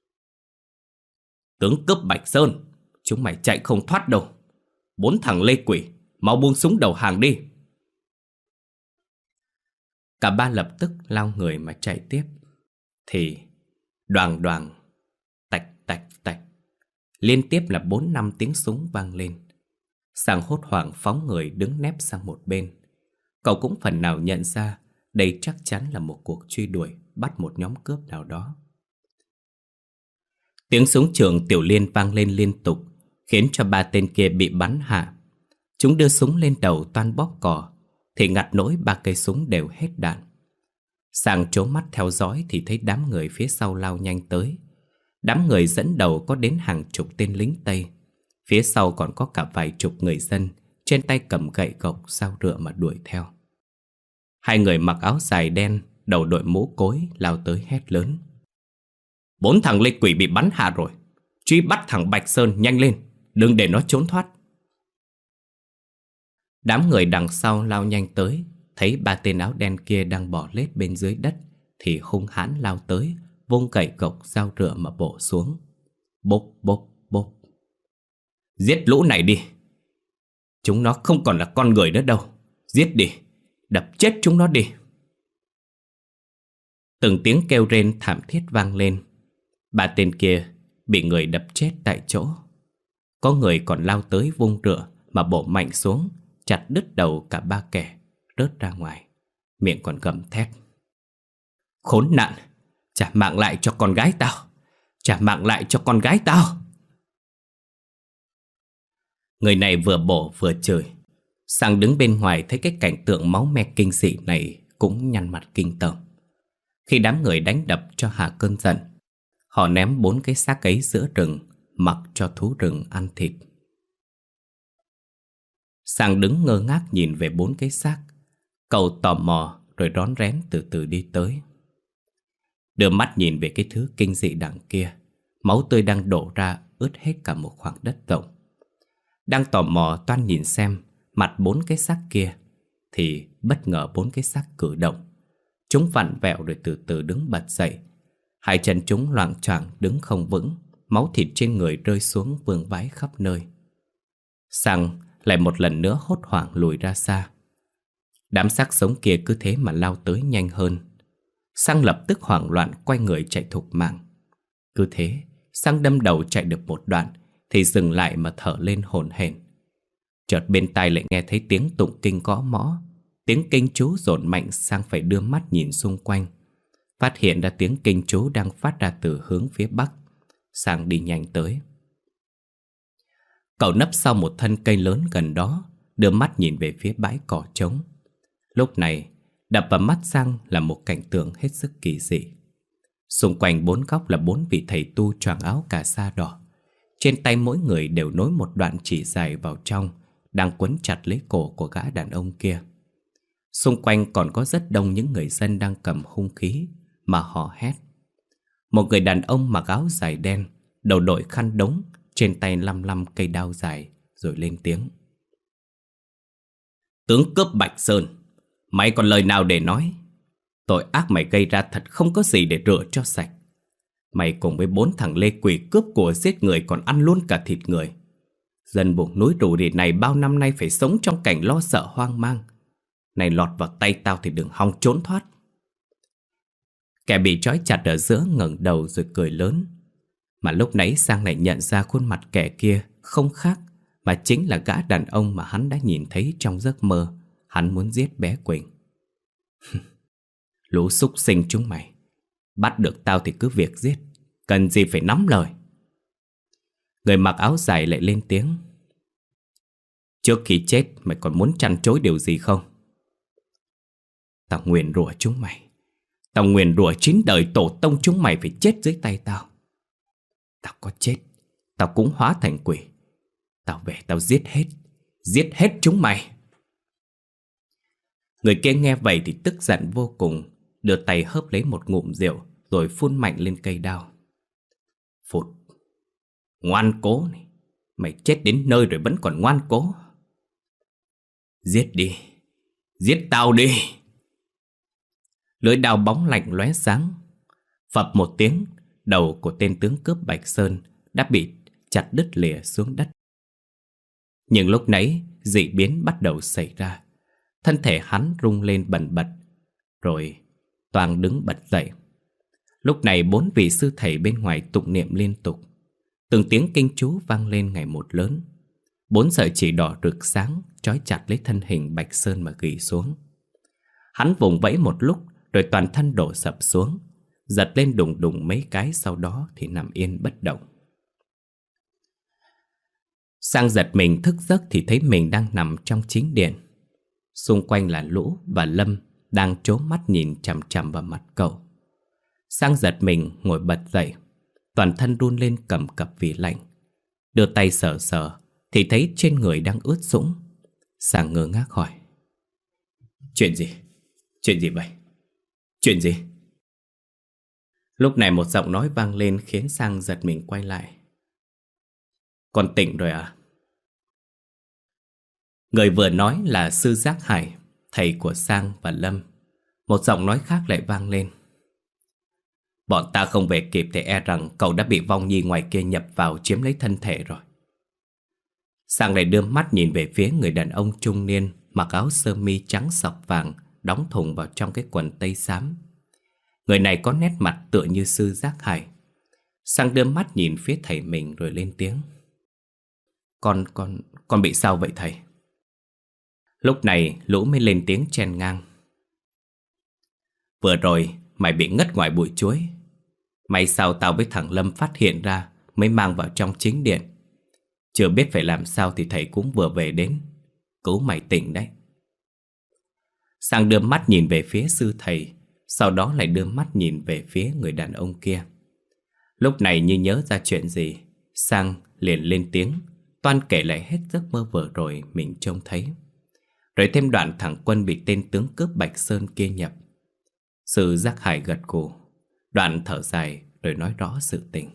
Tướng cướp Bạch Sơn, chúng mày chạy không thoát đâu. Bốn thằng Lê Quỷ, mau buông súng đầu hàng đi. Cả ba lập tức lao người mà chạy tiếp. Thì đoàng đoàng, tạch tạch tạch, liên tiếp là bốn năm tiếng súng vang lên. Sang hốt hoảng phóng người đứng nép sang một bên. Cậu cũng phần nào nhận ra đây chắc chắn là một cuộc truy đuổi bắt một nhóm cướp nào đó. Tiếng súng trường Tiểu Liên vang lên liên tục, khiến cho ba tên kia bị bắn hạ. Chúng đưa súng lên đầu toan bóp cò, thì ngặt nỗi ba cây súng đều hết đạn. Sang trố mắt theo dõi thì thấy đám người phía sau lao nhanh tới. Đám người dẫn đầu có đến hàng chục tên lính Tây. Phía sau còn có cả vài chục người dân, trên tay cầm gậy gộc, dao rựa mà đuổi theo. Hai người mặc áo dài đen, đầu đội mũ cối lao tới hét lớn: bốn thằng Lê Quỷ bị bắn hạ rồi, truy bắt thằng Bạch Sơn nhanh lên, đừng để nó trốn thoát. Đám người đằng sau lao nhanh tới, thấy ba tên áo đen kia đang bò lết bên dưới đất thì hung hãn lao tới, vung gậy gộc dao rựa mà bổ xuống. Bốp bốp bốp. Giết lũ này đi, chúng nó không còn là con người nữa đâu. Giết đi, đập chết chúng nó đi. Từng tiếng kêu rên thảm thiết vang lên. Ba tên kia bị người đập chết tại chỗ. Có người còn lao tới vung rựa mà bổ mạnh xuống, chặt đứt đầu cả ba kẻ, rớt ra ngoài, miệng còn gầm thét: khốn nạn, trả mạng lại cho con gái tao, trả mạng lại cho con gái tao. Người này vừa bổ vừa chửi. Sang đứng bên ngoài thấy cái cảnh tượng máu me kinh dị này cũng nhăn mặt kinh tởm. Khi đám người đánh đập cho hạ cơn giận, họ ném bốn cái xác ấy giữa rừng, mặc cho thú rừng ăn thịt. Sang đứng ngơ ngác nhìn về bốn cái xác. Cậu tò mò rồi rón rén từ từ đi tới. Đưa mắt nhìn về cái thứ kinh dị đằng kia. Máu tươi đang đổ ra ướt hết cả một khoảng đất rộng. Đang tò mò toan nhìn xem mặt bốn cái xác kia, thì bất ngờ bốn cái xác cử động. Chúng vặn vẹo rồi từ từ đứng bật dậy. Hai chân chúng loạng choạng đứng không vững, máu thịt trên người rơi xuống vương vãi khắp nơi. Sang lại một lần nữa hốt hoảng lùi ra xa. Đám xác sống kia cứ thế mà lao tới nhanh hơn. Sang lập tức hoảng loạn quay người chạy thục mạng. Cứ thế, Sang đâm đầu chạy được một đoạn thì dừng lại mà thở lên hổn hển. Chợt bên tai lại nghe thấy tiếng tụng kinh gõ mõ. Tiếng kinh chú dồn mạnh. Sang phải đưa mắt nhìn xung quanh, phát hiện ra tiếng kinh chú đang phát ra từ hướng phía bắc. Sang đi nhanh tới. Cậu nấp sau một thân cây lớn gần đó, đưa mắt nhìn về phía bãi cỏ trống. Lúc này, đập vào mắt Sang là một cảnh tượng hết sức kỳ dị. Xung quanh bốn góc là bốn vị thầy tu choàng áo cà sa đỏ. Trên tay mỗi người đều nối một đoạn chỉ dài vào trong, đang quấn chặt lấy cổ của gã đàn ông kia. Xung quanh còn có rất đông những người dân đang cầm hung khí mà hò hét. Một người đàn ông mặc áo dài đen, đầu đội khăn đống, trên tay lăm lăm cây đao dài, rồi lên tiếng: tướng cướp Bạch Sơn, mày còn lời nào để nói? Tội ác mày gây ra thật không có gì để rửa cho sạch. Mày cùng với bốn thằng Lê Quỷ cướp của giết người còn ăn luôn cả thịt người. Dân vùng núi Rù Rịt này bao năm nay phải sống trong cảnh lo sợ hoang mang. Này lọt vào tay tao thì đừng hòng trốn thoát. Kẻ bị trói chặt ở giữa ngẩng đầu rồi cười lớn. Mà lúc nãy Sang lại nhận ra khuôn mặt kẻ kia không khác mà chính là gã đàn ông mà hắn đã nhìn thấy trong giấc mơ hắn muốn giết bé Quỳnh. Lũ súc sinh chúng mày, bắt được tao thì cứ việc giết, cần gì phải nắm lời. Người mặc áo dài lại lên tiếng. Trước khi chết mày còn muốn chăn chối điều gì không? Tao nguyền rủa chúng mày, tao nguyền rủa chín đời tổ tông chúng mày phải chết dưới tay tao. Tao có chết, tao cũng hóa thành quỷ. Tao về tao giết hết, giết hết chúng mày. Người kia nghe vậy thì tức giận vô cùng, đưa tay hớp lấy một ngụm rượu rồi phun mạnh lên cây đao. Phụt, ngoan cố này, mày chết đến nơi rồi vẫn còn ngoan cố. Giết đi, giết tao đi. Lưỡi đao bóng lạnh lóe sáng. Phập một tiếng, đầu của tên tướng cướp Bạch Sơn đã bị chặt đứt lìa xuống đất. Nhưng lúc nãy dị biến bắt đầu xảy ra. Thân thể hắn rung lên bần bật, rồi Toàn đứng bật dậy. Lúc này bốn vị sư thầy bên ngoài tụng niệm liên tục. Từng tiếng kinh chú vang lên ngày một lớn. Bốn sợi chỉ đỏ rực sáng trói chặt lấy thân hình Bạch Sơn mà gỉ xuống. Hắn vùng vẫy một lúc rồi toàn thân đổ sập xuống, giật lên đùng đùng mấy cái, sau đó thì nằm yên bất động. Sang giật mình thức giấc thì thấy mình đang nằm trong chính điện. Xung quanh là Lũ và Lâm đang trố mắt nhìn chằm chằm vào mặt cậu. Sang giật mình ngồi bật dậy, toàn thân run lên cầm cập vì lạnh. Đưa tay sờ sờ thì thấy trên người đang ướt sũng. Sang ngơ ngác hỏi. Chuyện gì? Chuyện gì vậy? Chuyện gì? Lúc này một giọng nói vang lên khiến Sang giật mình quay lại. Con tỉnh rồi à? Người vừa nói là sư Giác Hải, thầy của Sang và Lâm. Một giọng nói khác lại vang lên. Bọn ta không về kịp thì e rằng cậu đã bị vong nhi ngoài kia nhập vào chiếm lấy thân thể rồi. Sang lại đưa mắt nhìn về phía người đàn ông trung niên mặc áo sơ mi trắng sọc vàng, đóng thùng vào trong cái quần tây xám. Người này có nét mặt tựa như sư Giác Hải. Sang đưa mắt nhìn phía thầy mình rồi lên tiếng. Con, con, con bị sao vậy thầy? Lúc này Lũ mới lên tiếng chen ngang. Vừa rồi mày bị ngất ngoài bụi chuối. May sao tao với thằng Lâm phát hiện ra mới mang vào trong chính điện. Chưa biết phải làm sao thì thầy cũng vừa về đến, cứu mày tỉnh đấy. Sang đưa mắt nhìn về phía sư thầy, sau đó lại đưa mắt nhìn về phía người đàn ông kia. Lúc này như nhớ ra chuyện gì, Sang liền lên tiếng, toan kể lại hết giấc mơ vừa rồi mình trông thấy. Rồi thêm đoạn thằng Quân bị tên tướng cướp Bạch Sơn kia nhập. Sư Giác Hải gật gù, đoạn thở dài rồi nói rõ sự tình.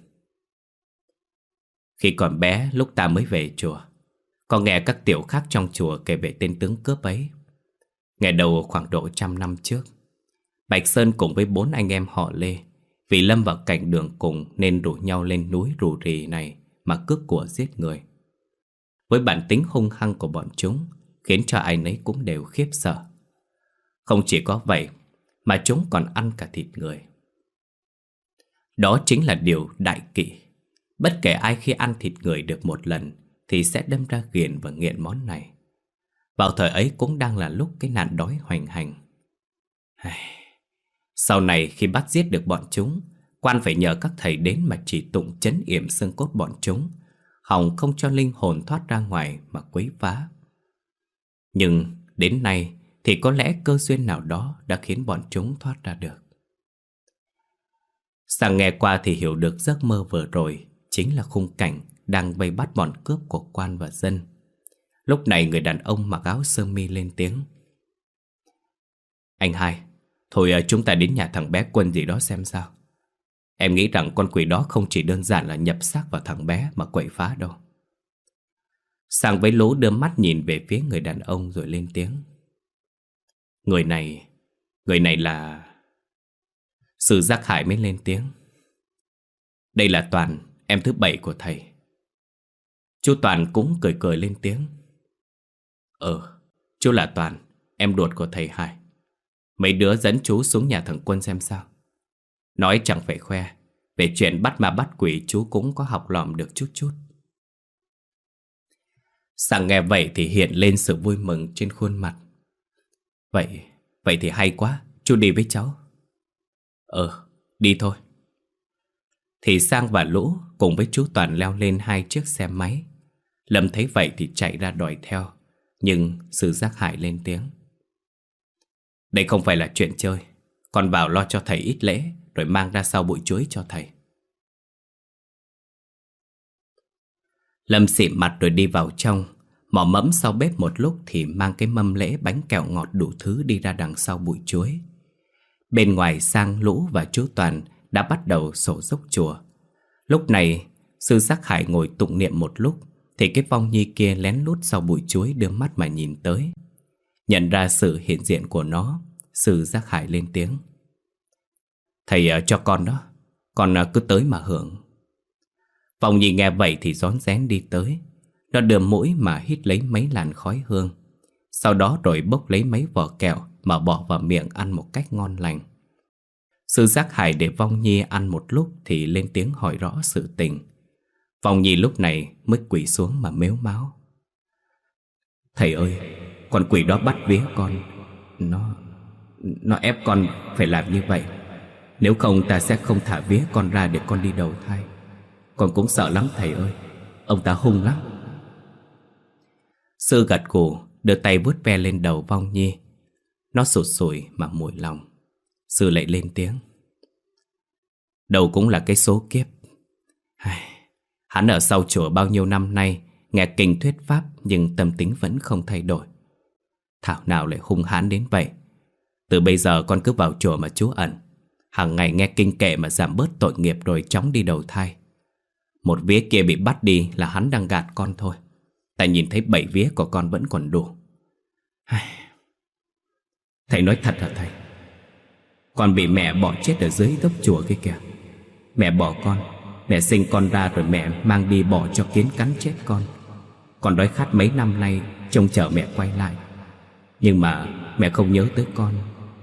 Khi còn bé, lúc ta mới về chùa, có nghe các tiểu khác trong chùa kể về tên tướng cướp ấy. Ngày đầu khoảng độ trăm năm trước, Bạch Sơn cùng với bốn anh em họ Lê, vì lâm vào cảnh đường cùng nên rủ nhau lên núi rù rì này mà cướp của giết người. Với bản tính hung hăng của bọn chúng, khiến cho ai nấy cũng đều khiếp sợ. Không chỉ có vậy, mà chúng còn ăn cả thịt người. Đó chính là điều đại kỵ. Bất kể ai khi ăn thịt người được một lần thì sẽ đâm ra ghiền và nghiện món này. Vào thời ấy cũng đang là lúc cái nạn đói hoành hành. Sau này khi bắt giết được bọn chúng, quan phải nhờ các thầy đến mà chỉ tụng trấn yểm xương cốt bọn chúng, hòng không cho linh hồn thoát ra ngoài mà quấy phá. Nhưng đến nay thì có lẽ cơ duyên nào đó đã khiến bọn chúng thoát ra được. Sang nghe qua thì hiểu được giấc mơ vừa rồi chính là khung cảnh đang vây bắt bọn cướp của quan và dân. Lúc này người đàn ông mặc áo sơ mi lên tiếng. Anh hai, thôi chúng ta đến nhà thằng bé Quân gì đó xem sao. Em nghĩ rằng con quỷ đó không chỉ đơn giản là nhập xác vào thằng bé mà quậy phá đâu. Sang với Lố đưa mắt nhìn về phía người đàn ông rồi lên tiếng. Người này, người này là... Sư Giác Hải mới lên tiếng. Đây là Toàn, em thứ bảy của thầy. Chú Toàn cũng cười cười lên tiếng. Ờ, chú là Toàn, em ruột của thầy Hải. Mấy đứa dẫn chú xuống nhà thằng Quân xem sao. Nói chẳng phải khoe, Về chuyện bắt ma bắt quỷ chú cũng có học lỏm được chút chút. Sang nghe vậy thì hiện lên sự vui mừng trên khuôn mặt. Vậy, vậy thì hay quá, chú đi với cháu. Ờ, đi thôi. Thì Sang và Lũ cùng với chú Toàn leo lên hai chiếc xe máy. Lâm thấy vậy thì chạy ra đòi theo. Nhưng Sư Giác Hải lên tiếng. Đây không phải là chuyện chơi. Con vào lo cho thầy ít lễ, rồi mang ra sau bụi chuối cho thầy. Lâm xịm mặt rồi đi vào trong. Mò mẫm sau bếp một lúc thì mang cái mâm lễ bánh kẹo ngọt đủ thứ đi ra đằng sau bụi chuối. Bên ngoài Sang, Lũ và chú Toàn đã bắt đầu sổ dốc chùa. Lúc này Sư Giác Hải ngồi tụng niệm một lúc thì cái vong nhi kia lén lút sau bụi chuối đưa mắt mà nhìn tới. Nhận ra sự hiện diện của nó, Sư Giác Hải lên tiếng. Thầy uh, cho con đó, con uh, cứ tới mà hưởng. Vong nhi nghe vậy thì rón rén đi tới. Nó đưa mũi mà hít lấy mấy làn khói hương. Sau đó rồi bốc lấy mấy vỏ kẹo mà bỏ vào miệng ăn một cách ngon lành. Sư Giác Hải để Vong nhi ăn một lúc thì lên tiếng hỏi rõ sự tình. Vong nhi lúc này mới quỳ xuống mà mếu máo. Thầy ơi, con quỷ đó bắt vía con. Nó... Nó ép con phải làm như vậy. Nếu không ta sẽ không thả vía con ra để con đi đầu thai. Con cũng sợ lắm thầy ơi. Ông ta hung lắm. Sư gật gù, đưa tay vuốt ve lên đầu Vong nhi. Nó sụt sùi mà mùi lòng. Sư lại lên tiếng. Đâu cũng là cái số kiếp. Hắn ở sau chùa bao nhiêu năm nay, nghe kinh thuyết pháp nhưng tâm tính vẫn không thay đổi. Thảo nào lại hung hãn đến vậy. Từ bây giờ con cứ vào chùa mà trú ẩn, hàng ngày nghe kinh kệ mà giảm bớt tội nghiệp rồi chóng đi đầu thai. Một vía kia bị bắt đi là hắn đang gạt con thôi. Tại nhìn thấy bảy vía của con vẫn còn đủ. Thầy nói thật hả thầy? Con bị mẹ bỏ chết ở dưới gốc chùa kia kìa. Mẹ bỏ con, mẹ sinh con ra rồi mẹ mang đi bỏ cho kiến cắn chết con. Con đói khát mấy năm nay trông chờ mẹ quay lại. Nhưng mà mẹ không nhớ tới con.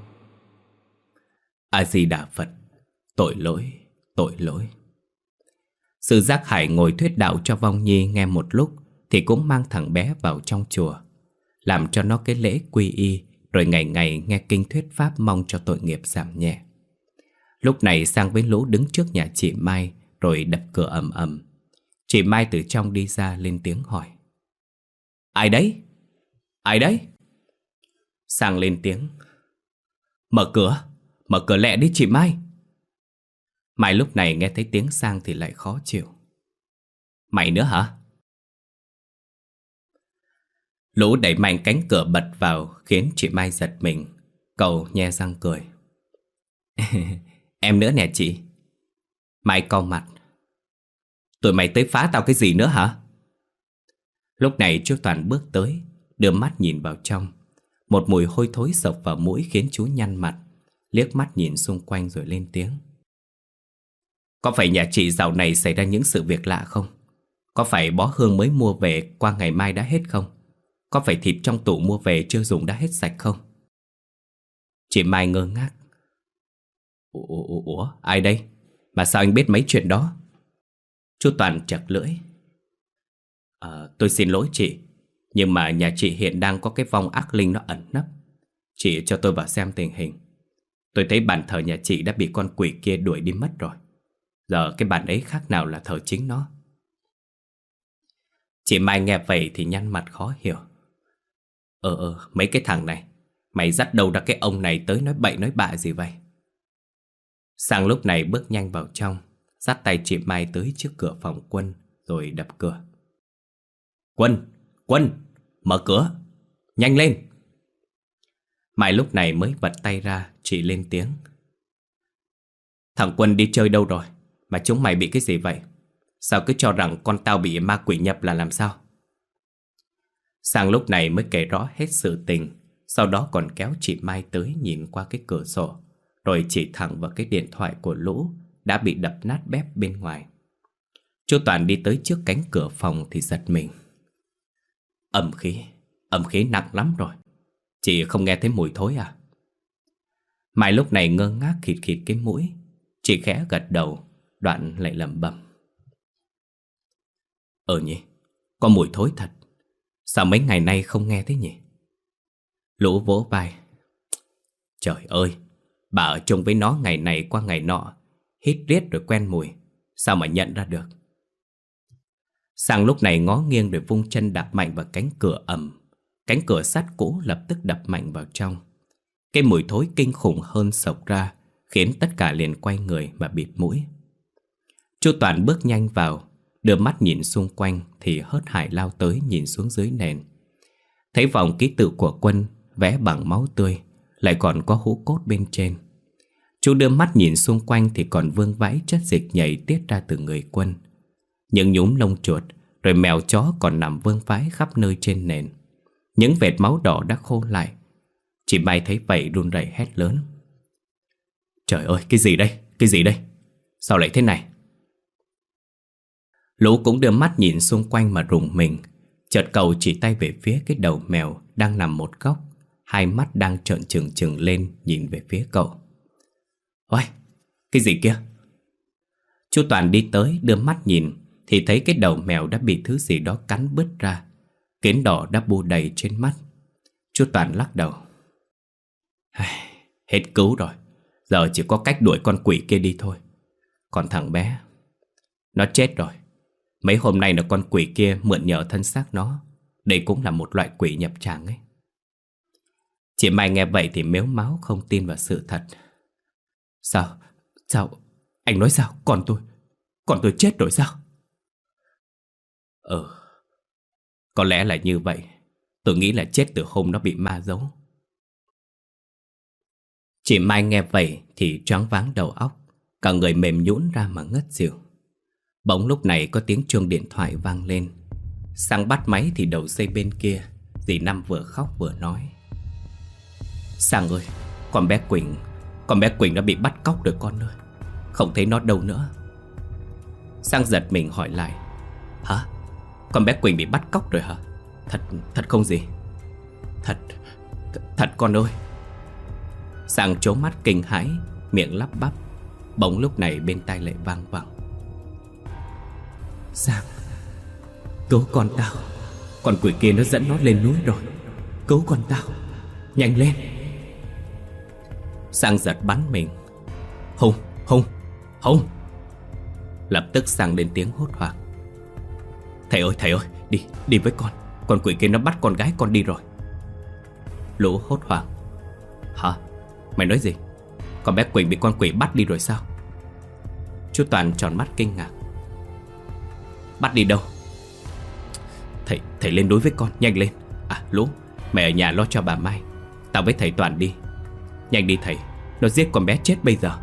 A-di-đà Phật. Tội lỗi, tội lỗi. Sư Giác Hải ngồi thuyết đạo cho Vong nhi nghe một lúc thì cũng mang thằng bé vào trong chùa, làm cho nó cái lễ quy y, rồi ngày ngày nghe kinh thuyết pháp mong cho tội nghiệp giảm nhẹ. Lúc này Sang với Lũ đứng trước nhà chị Mai rồi đập cửa ầm ầm. Chị Mai từ trong đi ra lên tiếng hỏi. Ai đấy? Ai đấy? Sang lên tiếng. Mở cửa, mở cửa lẹ đi chị Mai. Mai lúc này nghe thấy tiếng Sang thì lại khó chịu. Mày nữa hả? Lũ đẩy mạnh cánh cửa bật vào khiến chị Mai giật mình. Cậu nhe răng cười. Em nữa nè chị. Mai cau mặt. Tụi mày tới phá tao cái gì nữa hả? Lúc này chú Toàn bước tới, đưa mắt nhìn vào trong. Một mùi hôi thối sộc vào mũi khiến chú nhăn mặt, liếc mắt nhìn xung quanh rồi lên tiếng. Có phải nhà chị dạo này xảy ra những sự việc lạ không? Có phải bó hương mới mua về qua ngày mai đã hết không? Có phải thịt trong tủ mua về chưa dùng đã hết sạch không? Chị Mai ngơ ngác. Ủa, ủa, ai đây? Mà sao anh biết mấy chuyện đó? Chú Toàn chặt lưỡi. À, tôi xin lỗi chị, nhưng mà nhà chị hiện đang có cái vong ác linh nó ẩn nấp. Chị cho tôi vào xem tình hình. Tôi thấy bàn thờ nhà chị đã bị con quỷ kia đuổi đi mất rồi. Giờ cái bàn ấy khác nào là thờ chính nó. Chị Mai nghe vậy thì nhăn mặt khó hiểu. Ờ ờ, mấy cái thằng này, mày dắt đâu ra cái ông này tới nói bậy nói bạ gì vậy? Sang lúc này bước nhanh vào trong, dắt tay chị Mai tới trước cửa phòng Quân rồi đập cửa. Quân, Quân, mở cửa, nhanh lên. Mai lúc này mới vật tay ra, chị lên tiếng. Thằng Quân đi chơi đâu rồi? Mà chúng mày bị cái gì vậy? Sao cứ cho rằng con tao bị ma quỷ nhập là làm sao? Sang lúc này mới kể rõ hết sự tình. Sau đó còn kéo chị Mai tới nhìn qua cái cửa sổ, rồi chỉ thẳng vào cái điện thoại của Lũ đã bị đập nát bép bên ngoài. Chú Toàn đi tới trước cánh cửa phòng thì giật mình. Âm khí, âm khí nặng lắm rồi. Chị không nghe thấy mùi thối à? Mai lúc này ngơ ngác khịt khịt cái mũi. Chị khẽ gật đầu. Đoạn lại lẩm bẩm: Ờ nhỉ, có mùi thối thật. Sao mấy ngày nay không nghe thế nhỉ? Lũ vỗ vai: Trời ơi, bà ở chung với nó ngày này qua ngày nọ, hít riết rồi quen mùi, sao mà nhận ra được? Sang lúc này ngó nghiêng rồi vung chân đạp mạnh vào cánh cửa ầm. Cánh cửa sắt cũ lập tức đập mạnh vào trong. Cái mùi thối kinh khủng hơn sộc ra, khiến tất cả liền quay người mà bịt mũi. Chu Toàn bước nhanh vào, đưa mắt nhìn xung quanh thì hớt hải lao tới nhìn xuống dưới nền. Thấy vòng ký tự của Quân vẽ bằng máu tươi, lại còn có hũ cốt bên trên. Chú đưa mắt nhìn xung quanh thì còn vương vãi chất dịch nhảy tiết ra từ người Quân. Những nhúm lông chuột, rồi mèo chó còn nằm vương vãi khắp nơi trên nền. Những vệt máu đỏ đã khô lại. Chị Mai thấy vậy run rẩy hét lớn: Trời ơi, cái gì đây? Cái gì đây? Sao lại thế này? Lũ cũng đưa mắt nhìn xung quanh mà rùng mình. Chợt cậu chỉ tay về phía cái đầu mèo đang nằm một góc, hai mắt đang trợn trừng trừng lên nhìn về phía cậu. Ôi, cái gì kia? Chú Toàn đi tới đưa mắt nhìn thì thấy cái đầu mèo đã bị thứ gì đó cắn bứt ra. Kiến đỏ đã bu đầy trên mắt. Chú Toàn lắc đầu: Hết cứu rồi. Giờ chỉ có cách đuổi con quỷ kia đi thôi. Còn thằng bé, nó chết rồi. Mấy hôm nay là con quỷ kia mượn nhờ thân xác nó. Đây cũng là một loại quỷ nhập tràng ấy. Chị Mai nghe vậy thì mếu máo không tin vào sự thật. Sao? Sao? Anh nói sao? Còn tôi? Còn tôi chết rồi sao? Ừ, có lẽ là như vậy. Tôi nghĩ là chết từ hôm nó bị ma giấu. Chị Mai nghe vậy thì choáng váng đầu óc, cả người mềm nhũn ra mà ngất xỉu. Bỗng lúc này có tiếng chuông điện thoại vang lên. Sang bắt máy thì đầu dây bên kia dì Năm vừa khóc vừa nói: Sang ơi, con bé Quỳnh Con bé Quỳnh đã bị bắt cóc rồi con ơi. Không thấy nó đâu nữa. Sang giật mình hỏi lại: Hả? Con bé Quỳnh bị bắt cóc rồi hả? Thật, thật không gì? Thật, th thật con ơi. Sang trố mắt kinh hãi, miệng lắp bắp. Bỗng lúc này bên tai lại vang vẳng: Sang, cứu con tao. Con quỷ kia nó dẫn nó lên núi rồi. Cứu con tao, nhanh lên. Sang giật bắn mình: Hùng, Hùng, Hùng. Lập tức Sang lên tiếng hốt hoảng: Thầy ơi, thầy ơi, đi, đi với con. Con quỷ kia nó bắt con gái con đi rồi. Lũ hốt hoảng: Hả? Mày nói gì? Con bé Quỳnh bị con quỷ bắt đi rồi sao? Chú Toàn tròn mắt kinh ngạc: Bắt đi đâu? Thầy, thầy lên núi với con, nhanh lên. À Lũ, mày ở nhà lo cho bà Mai. Tao với thầy Toàn đi. Nhanh đi thầy, nó giết con bé chết bây giờ.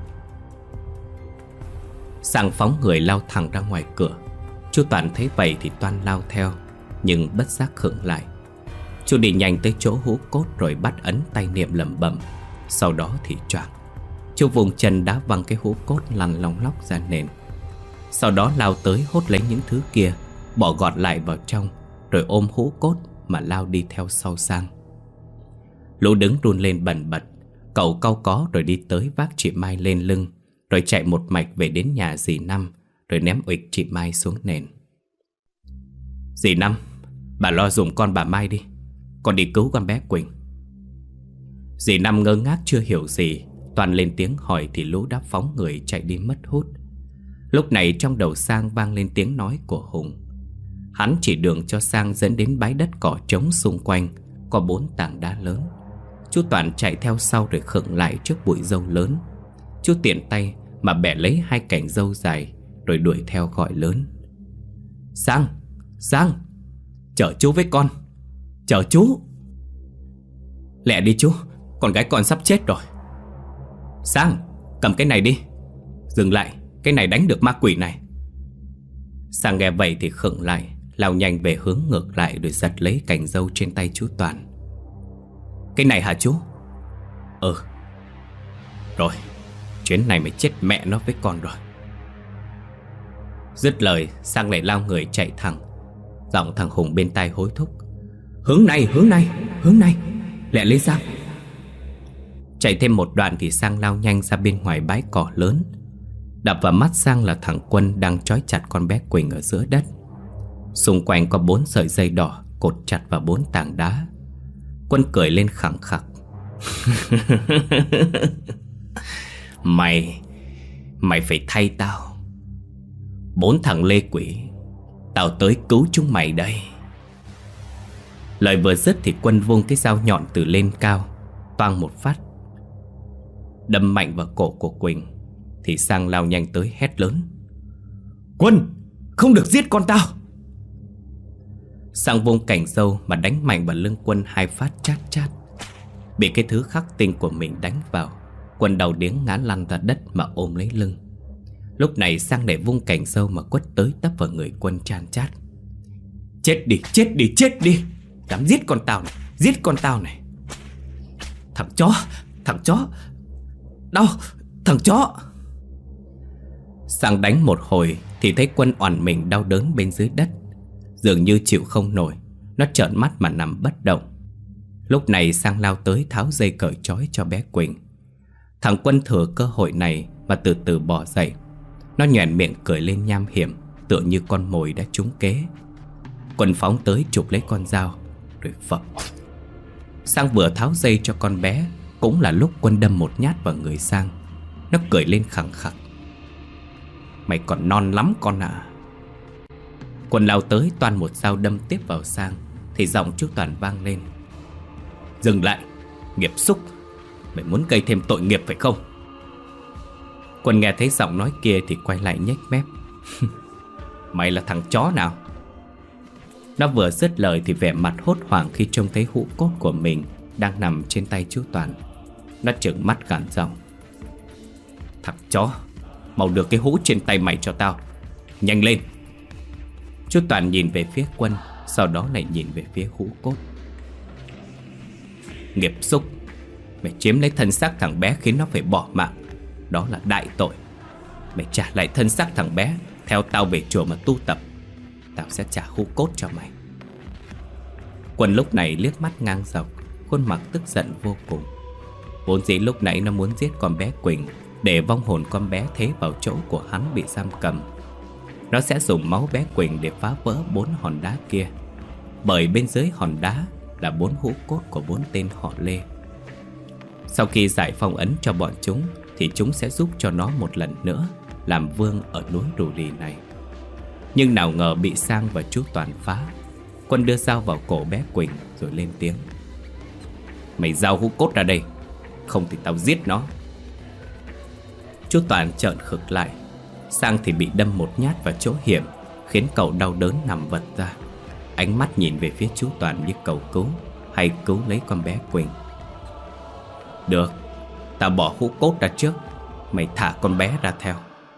Sang phóng người lao thẳng ra ngoài cửa. Chú Toàn thấy vậy thì toan lao theo, nhưng bất giác khựng lại. Chú đi nhanh tới chỗ hũ cốt rồi bắt ấn tay niệm lẩm bẩm. Sau đó thì choàng, chú vùng chân đá văng cái hũ cốt lăn long lóc ra nền. Sau đó lao tới hốt lấy những thứ kia, bỏ gọt lại vào trong, rồi ôm hũ cốt mà lao đi theo sau Sang. Lũ đứng run lên bần bật. Cậu cau có rồi đi tới vác chị Mai lên lưng, rồi chạy một mạch về đến nhà dì Năm, rồi ném uịch chị Mai xuống nền. Dì Năm, bà lo giùm con bà Mai đi. Con đi cứu con bé Quỳnh. Dì Năm ngơ ngác chưa hiểu gì, toàn lên tiếng hỏi thì Lũ đã phóng người chạy đi mất hút. Lúc này trong đầu Sang vang lên tiếng nói của Hùng. Hắn chỉ đường cho Sang dẫn đến bãi đất cỏ trống xung quanh có bốn tảng đá lớn. Chú Toàn chạy theo sau rồi khựng lại trước bụi dâu lớn. Chú tiện tay mà bẻ lấy hai cành dâu dài, rồi đuổi theo gọi lớn: Sang, Sang, chở chú với con, chở chú. Lẹ đi chú, con gái con sắp chết rồi. Sang, cầm cái này đi. Dừng lại, cái này đánh được ma quỷ này. Sang nghe vậy thì khựng lại, lao nhanh về hướng ngược lại rồi giật lấy cành dâu trên tay chú Toàn. Cái này hả chú? Ừ. Rồi, chuyến này mày chết mẹ nó với con rồi. Dứt lời, Sang lại lao người chạy thẳng. Giọng thằng Hùng bên tai hối thúc: Hướng này, hướng này, hướng này, lẹ lên Sang. Chạy thêm một đoạn thì Sang lao nhanh ra bên ngoài bãi cỏ lớn. Đập vào mắt Sang là thằng Quân đang trói chặt con bé Quỳnh ở giữa đất. Xung quanh có bốn sợi dây đỏ cột chặt vào bốn tảng đá. Quân cười lên khẳng khặc. Mày Mày phải thay tao. Bốn thằng lê quỷ, tao tới cứu chúng mày đây. Lời vừa dứt thì Quân vung cái dao nhọn từ lên cao, toang một phát, đâm mạnh vào cổ của Quỳnh. Thì Sang lao nhanh tới hét lớn: Quân, không được giết con tao! Sang vung cành râu mà đánh mạnh vào lưng Quân hai phát chát chát. Bị cái thứ khắc tinh của mình đánh vào, Quân đau điếng ngã lăn ra đất mà ôm lấy lưng. Lúc này Sang để vung cành râu mà quất tới tấp vào người Quân chan chát: Chết đi, chết đi, chết đi! Dám giết con tao này, giết con tao này! Thằng chó, thằng chó! Đau, thằng chó! Sang đánh một hồi thì thấy Quân oằn mình đau đớn bên dưới đất, dường như chịu không nổi. Nó trợn mắt mà nằm bất động. Lúc này Sang lao tới tháo dây cởi trói cho bé Quỳnh. Thằng Quân thừa cơ hội này mà từ từ bò dậy. Nó nhoẻn miệng cười lên nham hiểm, tựa như con mồi đã trúng kế. Quân phóng tới chụp lấy con dao rồi phập. Sang vừa tháo dây cho con bé cũng là lúc Quân đâm một nhát vào người Sang. Nó cười lên khẳng khặc: Mày còn non lắm con ạ. À. Quân lao tới toan một dao đâm tiếp vào Sang thì giọng chú Toàn vang lên: Dừng lại, nghiệp xúc! Mày muốn gây thêm tội nghiệp phải không? Quân nghe thấy giọng nói kia thì quay lại nhếch mép: Mày là thằng chó nào? Nó vừa dứt lời thì vẻ mặt hốt hoảng khi trông thấy hũ cốt của mình đang nằm trên tay chú Toàn. Nó trợn mắt gằn giọng: Thằng chó, mau đưa cái hũ trên tay mày cho tao, nhanh lên! Chú Toàn nhìn về phía Quân, sau đó lại nhìn về phía hũ cốt. Nghiệp xúc! Mày chiếm lấy thân xác thằng bé khiến nó phải bỏ mạng, đó là đại tội. Mày trả lại thân xác thằng bé, theo tao về chùa mà tu tập. Tao sẽ trả hũ cốt cho mày. Quân lúc này liếc mắt ngang dọc, khuôn mặt tức giận vô cùng. Vốn dĩ lúc nãy nó muốn giết con bé Quỳnh để vong hồn con bé thế vào chỗ của hắn bị giam cầm. Nó sẽ dùng máu bé Quỳnh để phá vỡ bốn hòn đá kia, bởi bên dưới hòn đá là bốn hũ cốt của bốn tên họ Lê. Sau khi giải phong ấn cho bọn chúng thì chúng sẽ giúp cho nó một lần nữa làm vương ở núi Rù Rì này. Nhưng nào ngờ bị Sang và chú Toàn phá. Quân đưa dao vào cổ bé Quỳnh rồi lên tiếng: Mày giao hũ cốt ra đây, không thì tao giết nó. Chú Toàn trợn khực lại. Sang thì bị đâm một nhát vào chỗ hiểm, khiến cậu đau đớn nằm vật ra. Ánh mắt nhìn về phía chú Toàn như cầu cứu hay cứu lấy con bé Quỳnh. Được, tao bỏ hũ cốt ra trước, mày thả con bé ra theo.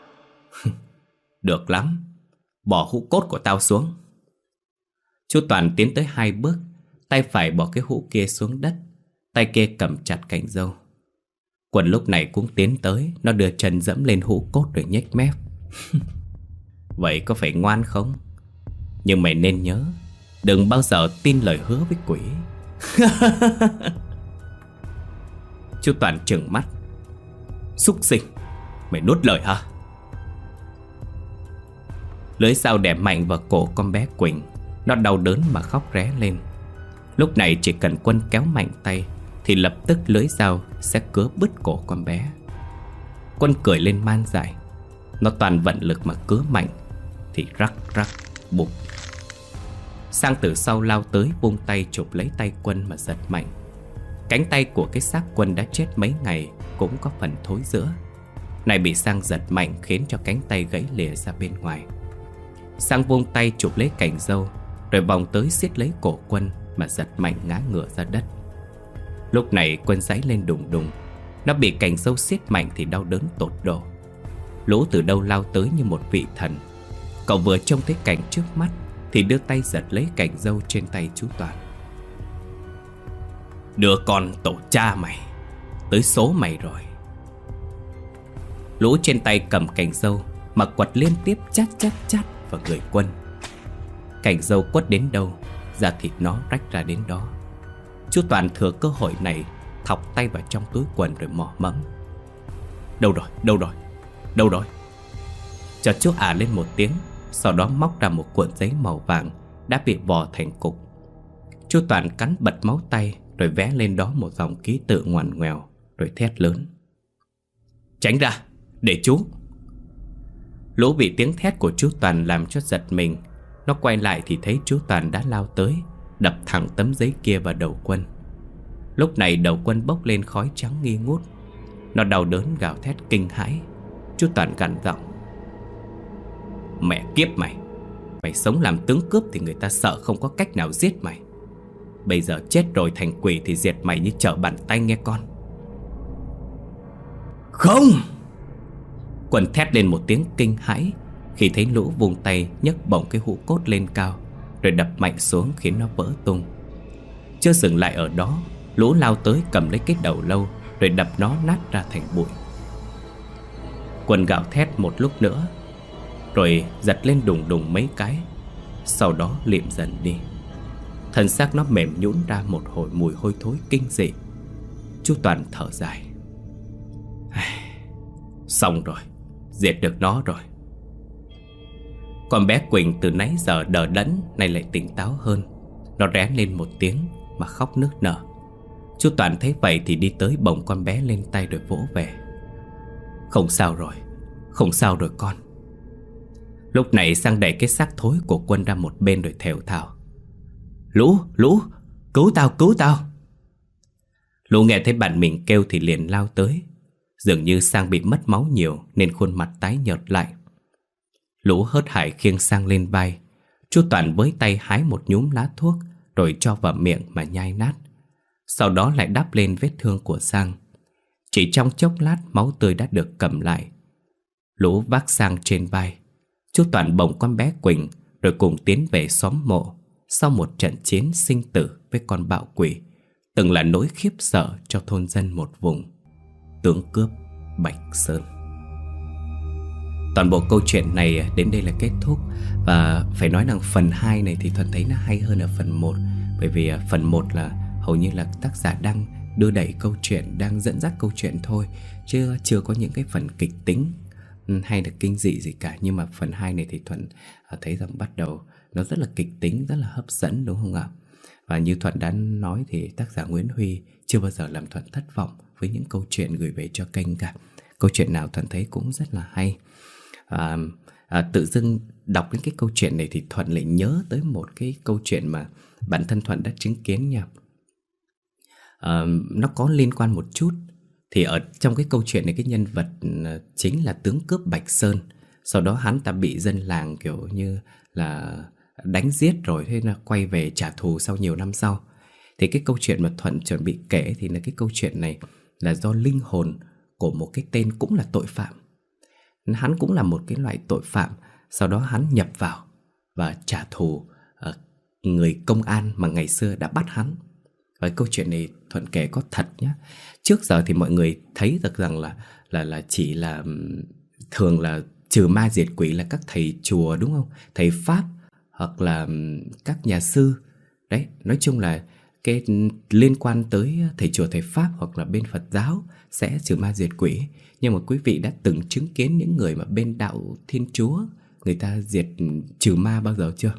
Được lắm, bỏ hũ cốt của tao xuống. Chú Toàn tiến tới hai bước, tay phải bỏ cái hũ kia xuống đất, tay kia cầm chặt cành râu. Quân lúc này cũng tiến tới, nó đưa chân dẫm lên hũ cốt rồi nhếch mép. Vậy có phải ngoan không? Nhưng mày nên nhớ, đừng bao giờ tin lời hứa với quỷ. Chú Toàn trừng mắt: Súc sinh, mày nuốt lời hả? Lưỡi dao đè mạnh vào cổ con bé Quỳnh. Nó đau đớn mà khóc ré lên. Lúc này chỉ cần Quân kéo mạnh tay thì lập tức lưỡi dao sẽ cứa bứt cổ con bé. Quân cười lên man dại. Nó toàn vận lực mà cứa mạnh thì rắc rắc bụp. Sang từ sau lao tới vung tay chụp lấy tay Quân mà giật mạnh. Cánh tay của cái xác Quân đã chết mấy ngày cũng có phần thối rữa. Này bị Sang giật mạnh khiến cho cánh tay gãy lìa ra bên ngoài. Sang vung tay chụp lấy cành râu rồi vòng tới siết lấy cổ Quân mà giật mạnh ngã ngửa ra đất. Lúc này Quân giãy lên đùng đùng. Nó bị cành râu siết mạnh thì đau đớn tột độ. Lũ từ đâu lao tới như một vị thần. Cậu vừa trông thấy cảnh trước mắt thì đưa tay giật lấy cành râu trên tay chú Toàn. Đưa con tổ cha mày, tới số mày rồi. Lũ trên tay cầm cành râu mà quật liên tiếp chát chát chát vào người Quân. Cành râu quất đến đâu, da thịt nó rách ra đến đó. Chú Toàn thừa cơ hội này thọc tay vào trong túi quần rồi mò mẫm: Đâu rồi, đâu rồi, đâu rồi, Chợt chú ả lên một tiếng, sau đó móc ra một cuộn giấy màu vàng đã bị vò thành cục. Chú Toàn cắn bật máu tay, rồi vẽ lên đó một dòng ký tự ngoằn ngoèo, rồi thét lớn: "Tránh ra, để chú!" Lũ bị tiếng thét của chú Toàn làm cho giật mình. Nó quay lại thì thấy chú Toàn đã lao tới, đập thẳng tấm giấy kia vào đầu Quân. Lúc này đầu Quân bốc lên khói trắng nghi ngút. Nó đau đớn gào thét kinh hãi. Chú Toàn gằn giọng: "Mẹ kiếp mày! Mày sống làm tướng cướp thì người ta sợ không có cách nào giết mày. Bây giờ chết rồi thành quỷ thì diệt mày như trở bàn tay nghe con." "Không!" Quân thét lên một tiếng kinh hãi khi thấy lũ vùng tay nhấc bổng cái hũ cốt lên cao, rồi đập mạnh xuống khiến nó vỡ tung. Chưa dừng lại ở đó, lũ lao tới cầm lấy cái đầu lâu, rồi đập nó nát ra thành bụi. Quân gào thét một lúc nữa, rồi giật lên đùng đùng mấy cái, sau đó liệm dần đi. Thân xác nó mềm nhũn ra một hồi mùi hôi thối kinh dị. Chú Toàn thở dài: "Xong rồi, diệt được nó rồi." Con bé Quỳnh từ nãy giờ đờ đẫn nay lại tỉnh táo hơn. Nó rén lên một tiếng mà khóc nức nở. Chú Toàn thấy vậy thì đi tới bồng con bé lên tay rồi vỗ về: "Không sao rồi, không sao rồi con." Lúc này Sang đẩy cái xác thối của Quân ra một bên rồi thều thào: "Lũ, Lũ, cứu tao, cứu tao!" Lũ nghe thấy bạn mình kêu thì liền lao tới. Dường như Sang bị mất máu nhiều nên khuôn mặt tái nhợt lại. Lũ hớt hải khiêng Sang lên vai. Chú Toàn với tay hái một nhúm lá thuốc rồi cho vào miệng mà nhai nát. Sau đó lại đắp lên vết thương của Sang. Chỉ trong chốc lát máu tươi đã được cầm lại. Lũ vác Sang trên vai. Chú Toàn bồng con bé Quỳnh rồi cùng tiến về xóm mộ sau một trận chiến sinh tử với con bạo quỷ từng là nỗi khiếp sợ cho thôn dân một vùng: tướng cướp Bạch Sơn. Toàn bộ câu chuyện này đến đây là kết thúc. Và phải nói rằng phần hai này thì Thuận thấy nó hay hơn ở phần một. Bởi vì phần một là hầu như là tác giả đang đưa đẩy câu chuyện, đang dẫn dắt câu chuyện thôi, chứ chưa có những cái phần kịch tính hay là kinh dị gì cả. Nhưng mà phần hai này thì Thuận thấy rằng bắt đầu nó rất là kịch tính, rất là hấp dẫn, đúng không ạ? Và như Thuận đã nói thì tác giả Nguyễn Huy chưa bao giờ làm Thuận thất vọng với những câu chuyện gửi về cho kênh cả. Câu chuyện nào Thuận thấy cũng rất là hay. à, à, Tự dưng đọc những cái câu chuyện này thì Thuận lại nhớ tới một cái câu chuyện mà bản thân Thuận đã chứng kiến nha. à, Nó có liên quan một chút. Thì ở trong cái câu chuyện này, cái nhân vật chính là tướng cướp Bạch Sơn. Sau đó hắn ta bị dân làng kiểu như là đánh giết rồi, thế là quay về trả thù sau nhiều năm sau. Thì cái câu chuyện mà Thuận chuẩn bị kể thì là cái câu chuyện này là do linh hồn của một cái tên cũng là tội phạm. Hắn cũng là một cái loại tội phạm. Sau đó hắn nhập vào và trả thù uh, người công an mà ngày xưa đã bắt hắn. Và câu chuyện này Thuận kể có thật nhé. Trước giờ thì mọi người thấy được rằng là là là chỉ là thường là trừ ma diệt quỷ là các thầy chùa, đúng không? Thầy Pháp hoặc là các nhà sư. Đấy, nói chung là cái liên quan tới thầy chùa thầy Pháp hoặc là bên Phật giáo sẽ trừ ma diệt quỷ. Nhưng mà quý vị đã từng chứng kiến những người mà bên đạo Thiên Chúa người ta diệt trừ ma bao giờ chưa?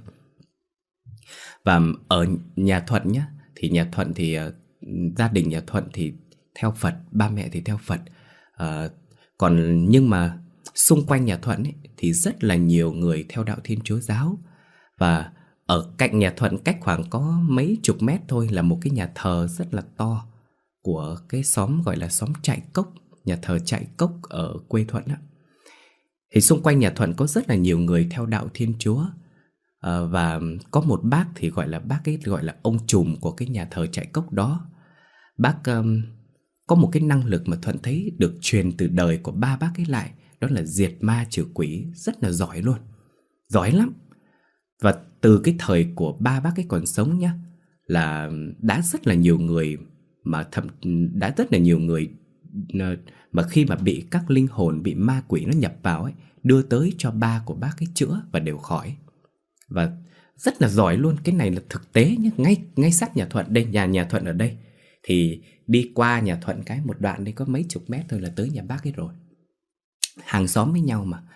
Và ở nhà Thuận nhá, thì nhà Thuận thì uh, gia đình nhà Thuận thì theo Phật, ba mẹ thì theo Phật. uh, Còn nhưng mà xung quanh nhà Thuận ấy, thì rất là nhiều người theo đạo Thiên Chúa giáo. Và ở cạnh nhà Thuận cách khoảng có mấy chục mét thôi là một cái nhà thờ rất là to của cái xóm gọi là xóm Trại Cốc, nhà thờ Trại Cốc ở quê Thuận á. Thì xung quanh nhà Thuận có rất là nhiều người theo đạo Thiên Chúa. à, Và có một bác thì gọi là bác ấy gọi là ông trùm của cái nhà thờ Trại Cốc đó. Bác um, có một cái năng lực mà Thuận thấy được truyền từ đời của ba bác ấy lại. Đó là diệt ma trừ quỷ, rất là giỏi luôn. Giỏi lắm. Và từ cái thời của ba bác ấy còn sống nhá, là đã rất là nhiều người mà thậm đã rất là nhiều người mà khi mà bị các linh hồn, bị ma quỷ nó nhập vào ấy, đưa tới cho ba của bác ấy chữa và đều khỏi. Và rất là giỏi luôn. Cái này là thực tế nhé. Ngay ngay sát nhà Thuận đây, nhà nhà Thuận ở đây. Thì đi qua nhà Thuận cái một đoạn đây có mấy chục mét thôi là tới nhà bác ấy rồi. Hàng xóm với nhau mà.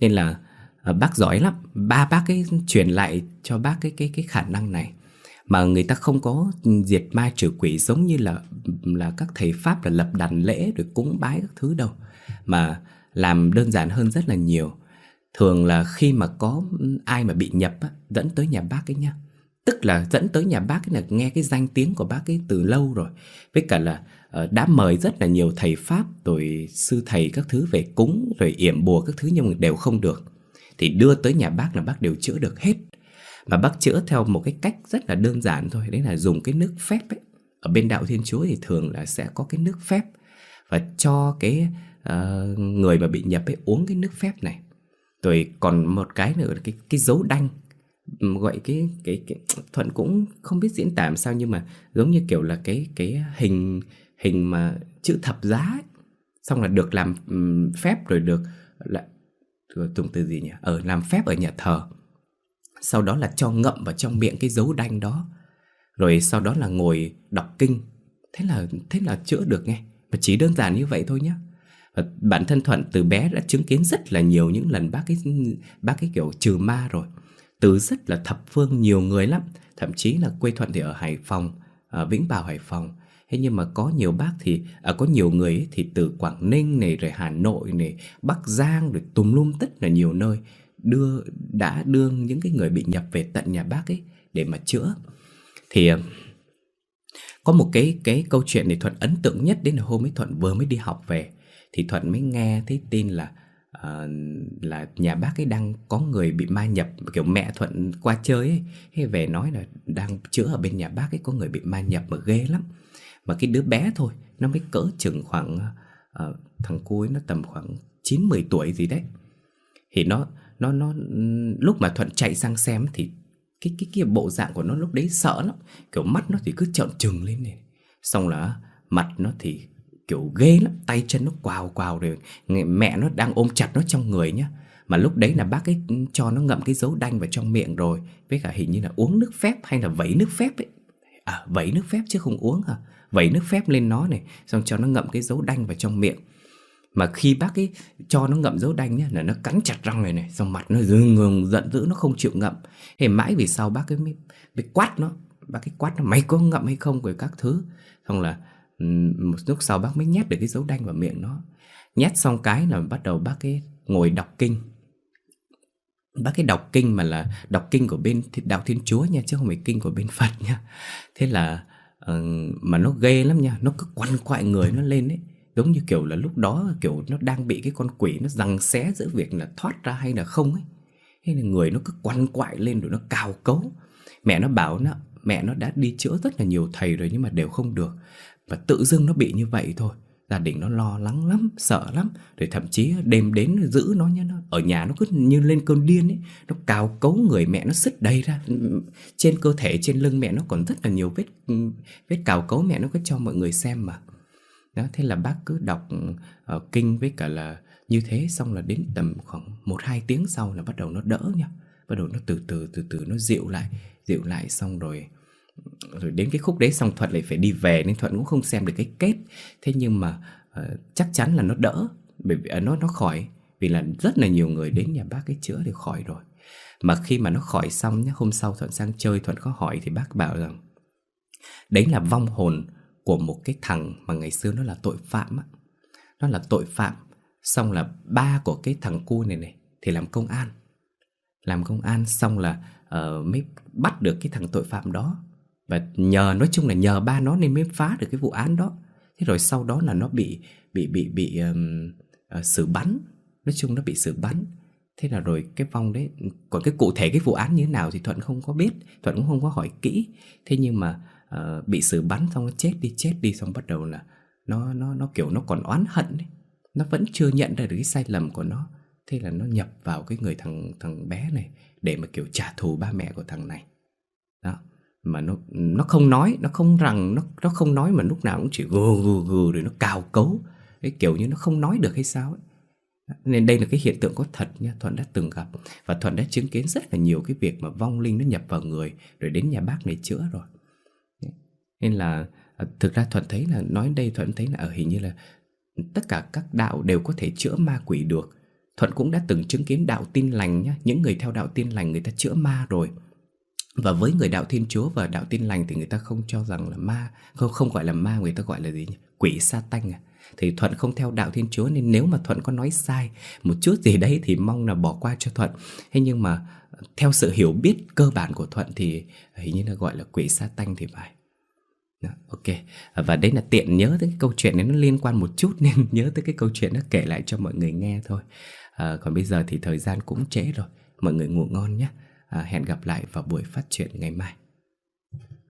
Nên là uh, bác giỏi lắm. Ba bác ấy truyền lại cho bác cái, cái, cái khả năng này. Mà người ta không có diệt ma trừ quỷ giống như là là các thầy Pháp là lập đàn lễ rồi cúng bái các thứ đâu, mà làm đơn giản hơn rất là nhiều. Thường là khi mà có ai mà bị nhập á, dẫn tới nhà bác ấy nha. Tức là dẫn tới nhà bác ấy là nghe cái danh tiếng của bác ấy từ lâu rồi. Với cả là uh, đã mời rất là nhiều thầy Pháp rồi sư thầy các thứ về cúng rồi yểm bùa các thứ nhưng mà đều không được. Thì đưa tới nhà bác là bác đều chữa được hết. Mà bác chữa theo một cái cách rất là đơn giản thôi. Đấy là dùng cái nước phép ấy. Ở bên đạo Thiên Chúa thì thường là sẽ có cái nước phép. Và cho cái uh, người mà bị nhập ấy uống cái nước phép này. Rồi còn một cái nữa là cái, cái dấu đanh. Gọi cái, cái, cái Thuận cũng không biết diễn tả làm sao, nhưng mà giống như kiểu là cái, cái hình hình mà chữ thập giá ấy. Xong là được làm um, phép rồi được là, dùng từ gì nhỉ? Ở làm phép ở nhà thờ. Sau đó là cho ngậm vào trong miệng cái dấu đanh đó. Rồi sau đó là ngồi đọc kinh. Thế là thế là chữa được nghe. Và chỉ đơn giản như vậy thôi nhé. Và bản thân Thuận từ bé đã chứng kiến rất là nhiều những lần bác ấy, bác ấy kiểu trừ ma rồi. Từ rất là thập phương nhiều người lắm. Thậm chí là quê Thuận thì ở Hải Phòng, ở Vĩnh Bảo Hải Phòng. Thế nhưng mà có nhiều bác thì à, có nhiều người ấy thì từ Quảng Ninh này, rồi Hà Nội này, Bắc Giang, rồi tùm lum tất là nhiều nơi đưa đã đưa những cái người bị nhập về tận nhà bác ấy để mà chữa. Thì có một cái cái câu chuyện thì Thuận ấn tượng nhất đến là hôm ấy Thuận vừa mới đi học về thì Thuận mới nghe thấy tin là uh, là nhà bác ấy đang có người bị ma nhập, kiểu mẹ Thuận qua chơi ấy, hay về nói là đang chữa ở bên nhà bác ấy có người bị ma nhập mà ghê lắm. Mà cái đứa bé thôi nó mới cỡ chừng khoảng uh, thằng cu ấy nó tầm khoảng chín mười tuổi gì đấy. Thì nó nó nó lúc mà Thuận chạy sang xem thì cái cái cái bộ dạng của nó lúc đấy sợ lắm, kiểu mắt nó thì cứ trợn trừng lên này, xong là mặt nó thì kiểu ghê lắm, tay chân nó quào quào rồi, mẹ nó đang ôm chặt nó trong người nhá. Mà lúc đấy là bác ấy cho nó ngậm cái dấu đanh vào trong miệng rồi, với cả hình như là uống nước phép hay là vẩy nước phép ấy. À, vẩy nước phép chứ không uống hả? Vẩy nước phép lên nó này, xong cho nó ngậm cái dấu đanh vào trong miệng. Mà khi bác ấy cho nó ngậm dấu đanh nhá, là nó cắn chặt răng này này, xong mặt nó rưng rưng giận dữ, nó không chịu ngậm. Thế mãi vì sau bác ấy mới, mới quát nó, bác ấy quát nó mày có ngậm hay không rồi các thứ. Xong là một lúc sau bác mới nhét được cái dấu đanh vào miệng nó. Nhét xong cái là bắt đầu bác ấy ngồi đọc kinh. Bác ấy đọc kinh mà là đọc kinh của bên đạo Thiên Chúa nha, chứ không phải kinh của bên Phật nha. Thế là uh, mà nó ghê lắm nha, nó cứ quằn quại người nó lên ấy. Giống như kiểu là lúc đó kiểu nó đang bị cái con quỷ nó giằng xé giữa việc là thoát ra hay là không ấy. Thế là người nó cứ quằn quại lên rồi nó cào cấu. Mẹ nó bảo nó, mẹ nó đã đi chữa rất là nhiều thầy rồi nhưng mà đều không được. Và tự dưng nó bị như vậy thôi. Gia đình nó lo lắng lắm, sợ lắm. Rồi thậm chí đêm đến giữ nó nhá, nó ở nhà nó cứ như lên cơn điên ấy. Nó cào cấu người mẹ, nó sứt đầy ra. Trên cơ thể, trên lưng mẹ nó còn rất là nhiều vết vết cào cấu, mẹ nó có cho mọi người xem mà. Đó, thế là bác cứ đọc uh, kinh với cả là như thế. Xong là đến tầm khoảng một hai tiếng sau là bắt đầu nó đỡ nha. Bắt đầu nó từ từ từ từ nó dịu lại. Dịu lại xong rồi Rồi đến cái khúc đấy xong Thuận lại phải đi về, nên Thuận cũng không xem được cái kết. Thế nhưng mà uh, chắc chắn là nó đỡ. Bởi vì uh, nó, nó khỏi. Vì là rất là nhiều người đến nhà bác ấy chữa thì khỏi rồi. Mà khi mà nó khỏi xong nhá, hôm sau Thuận sang chơi, Thuận có hỏi thì bác bảo rằng đấy là vong hồn của một cái thằng mà ngày xưa nó là tội phạm á. Nó là tội phạm. Xong là ba của cái thằng cu này này thì làm công an. Làm công an xong là uh, mới bắt được cái thằng tội phạm đó. Và nhờ, nói chung là nhờ ba nó nên mới phá được cái vụ án đó. Thế rồi sau đó là nó bị Bị bị bị um, uh, xử bắn. Nói chung nó bị xử bắn. Thế là rồi cái vong đấy, còn cái cụ thể cái vụ án như thế nào thì Thuận không có biết, Thuận cũng không có hỏi kỹ. Thế nhưng mà uh, bị xử bắn xong nó chết đi chết đi xong bắt đầu là nó nó nó kiểu nó còn oán hận đấy. Nó vẫn chưa nhận ra được cái sai lầm của nó. Thế là nó nhập vào cái người thằng thằng bé này để mà kiểu trả thù ba mẹ của thằng này. Đó. Mà nó nó không nói, nó không rằng nó nó không nói mà lúc nào cũng chỉ gừ gừ gừ rồi nó cào cấu. Cái kiểu như nó không nói được hay sao ấy. Nên đây là cái hiện tượng có thật nha, Thuận đã từng gặp. Và Thuận đã chứng kiến rất là nhiều cái việc mà vong linh nó nhập vào người rồi đến nhà bác này chữa rồi. Nên là thực ra Thuận thấy là, nói đây Thuận thấy là ở hình như là tất cả các đạo đều có thể chữa ma quỷ được. Thuận cũng đã từng chứng kiến đạo Tin Lành nhá. Những người theo đạo Tin Lành người ta chữa ma rồi. Và với người đạo Thiên Chúa và đạo Tin Lành thì người ta không cho rằng là ma, không không gọi là ma, người ta gọi là gì nhỉ? Quỷ sa tanh à. Thì Thuận không theo đạo Thiên Chúa, nên nếu mà Thuận có nói sai một chút gì đấy thì mong là bỏ qua cho Thuận. Thế nhưng mà theo sự hiểu biết cơ bản của Thuận thì hình như là gọi là quỷ sa tanh thì phải. Đó, ok. Và đấy là tiện nhớ tới cái câu chuyện này, nó liên quan một chút nên nhớ tới cái câu chuyện nó kể lại cho mọi người nghe thôi. à, Còn bây giờ thì thời gian cũng trễ rồi, mọi người ngủ ngon nhé. à, Hẹn gặp lại vào buổi phát truyện ngày mai.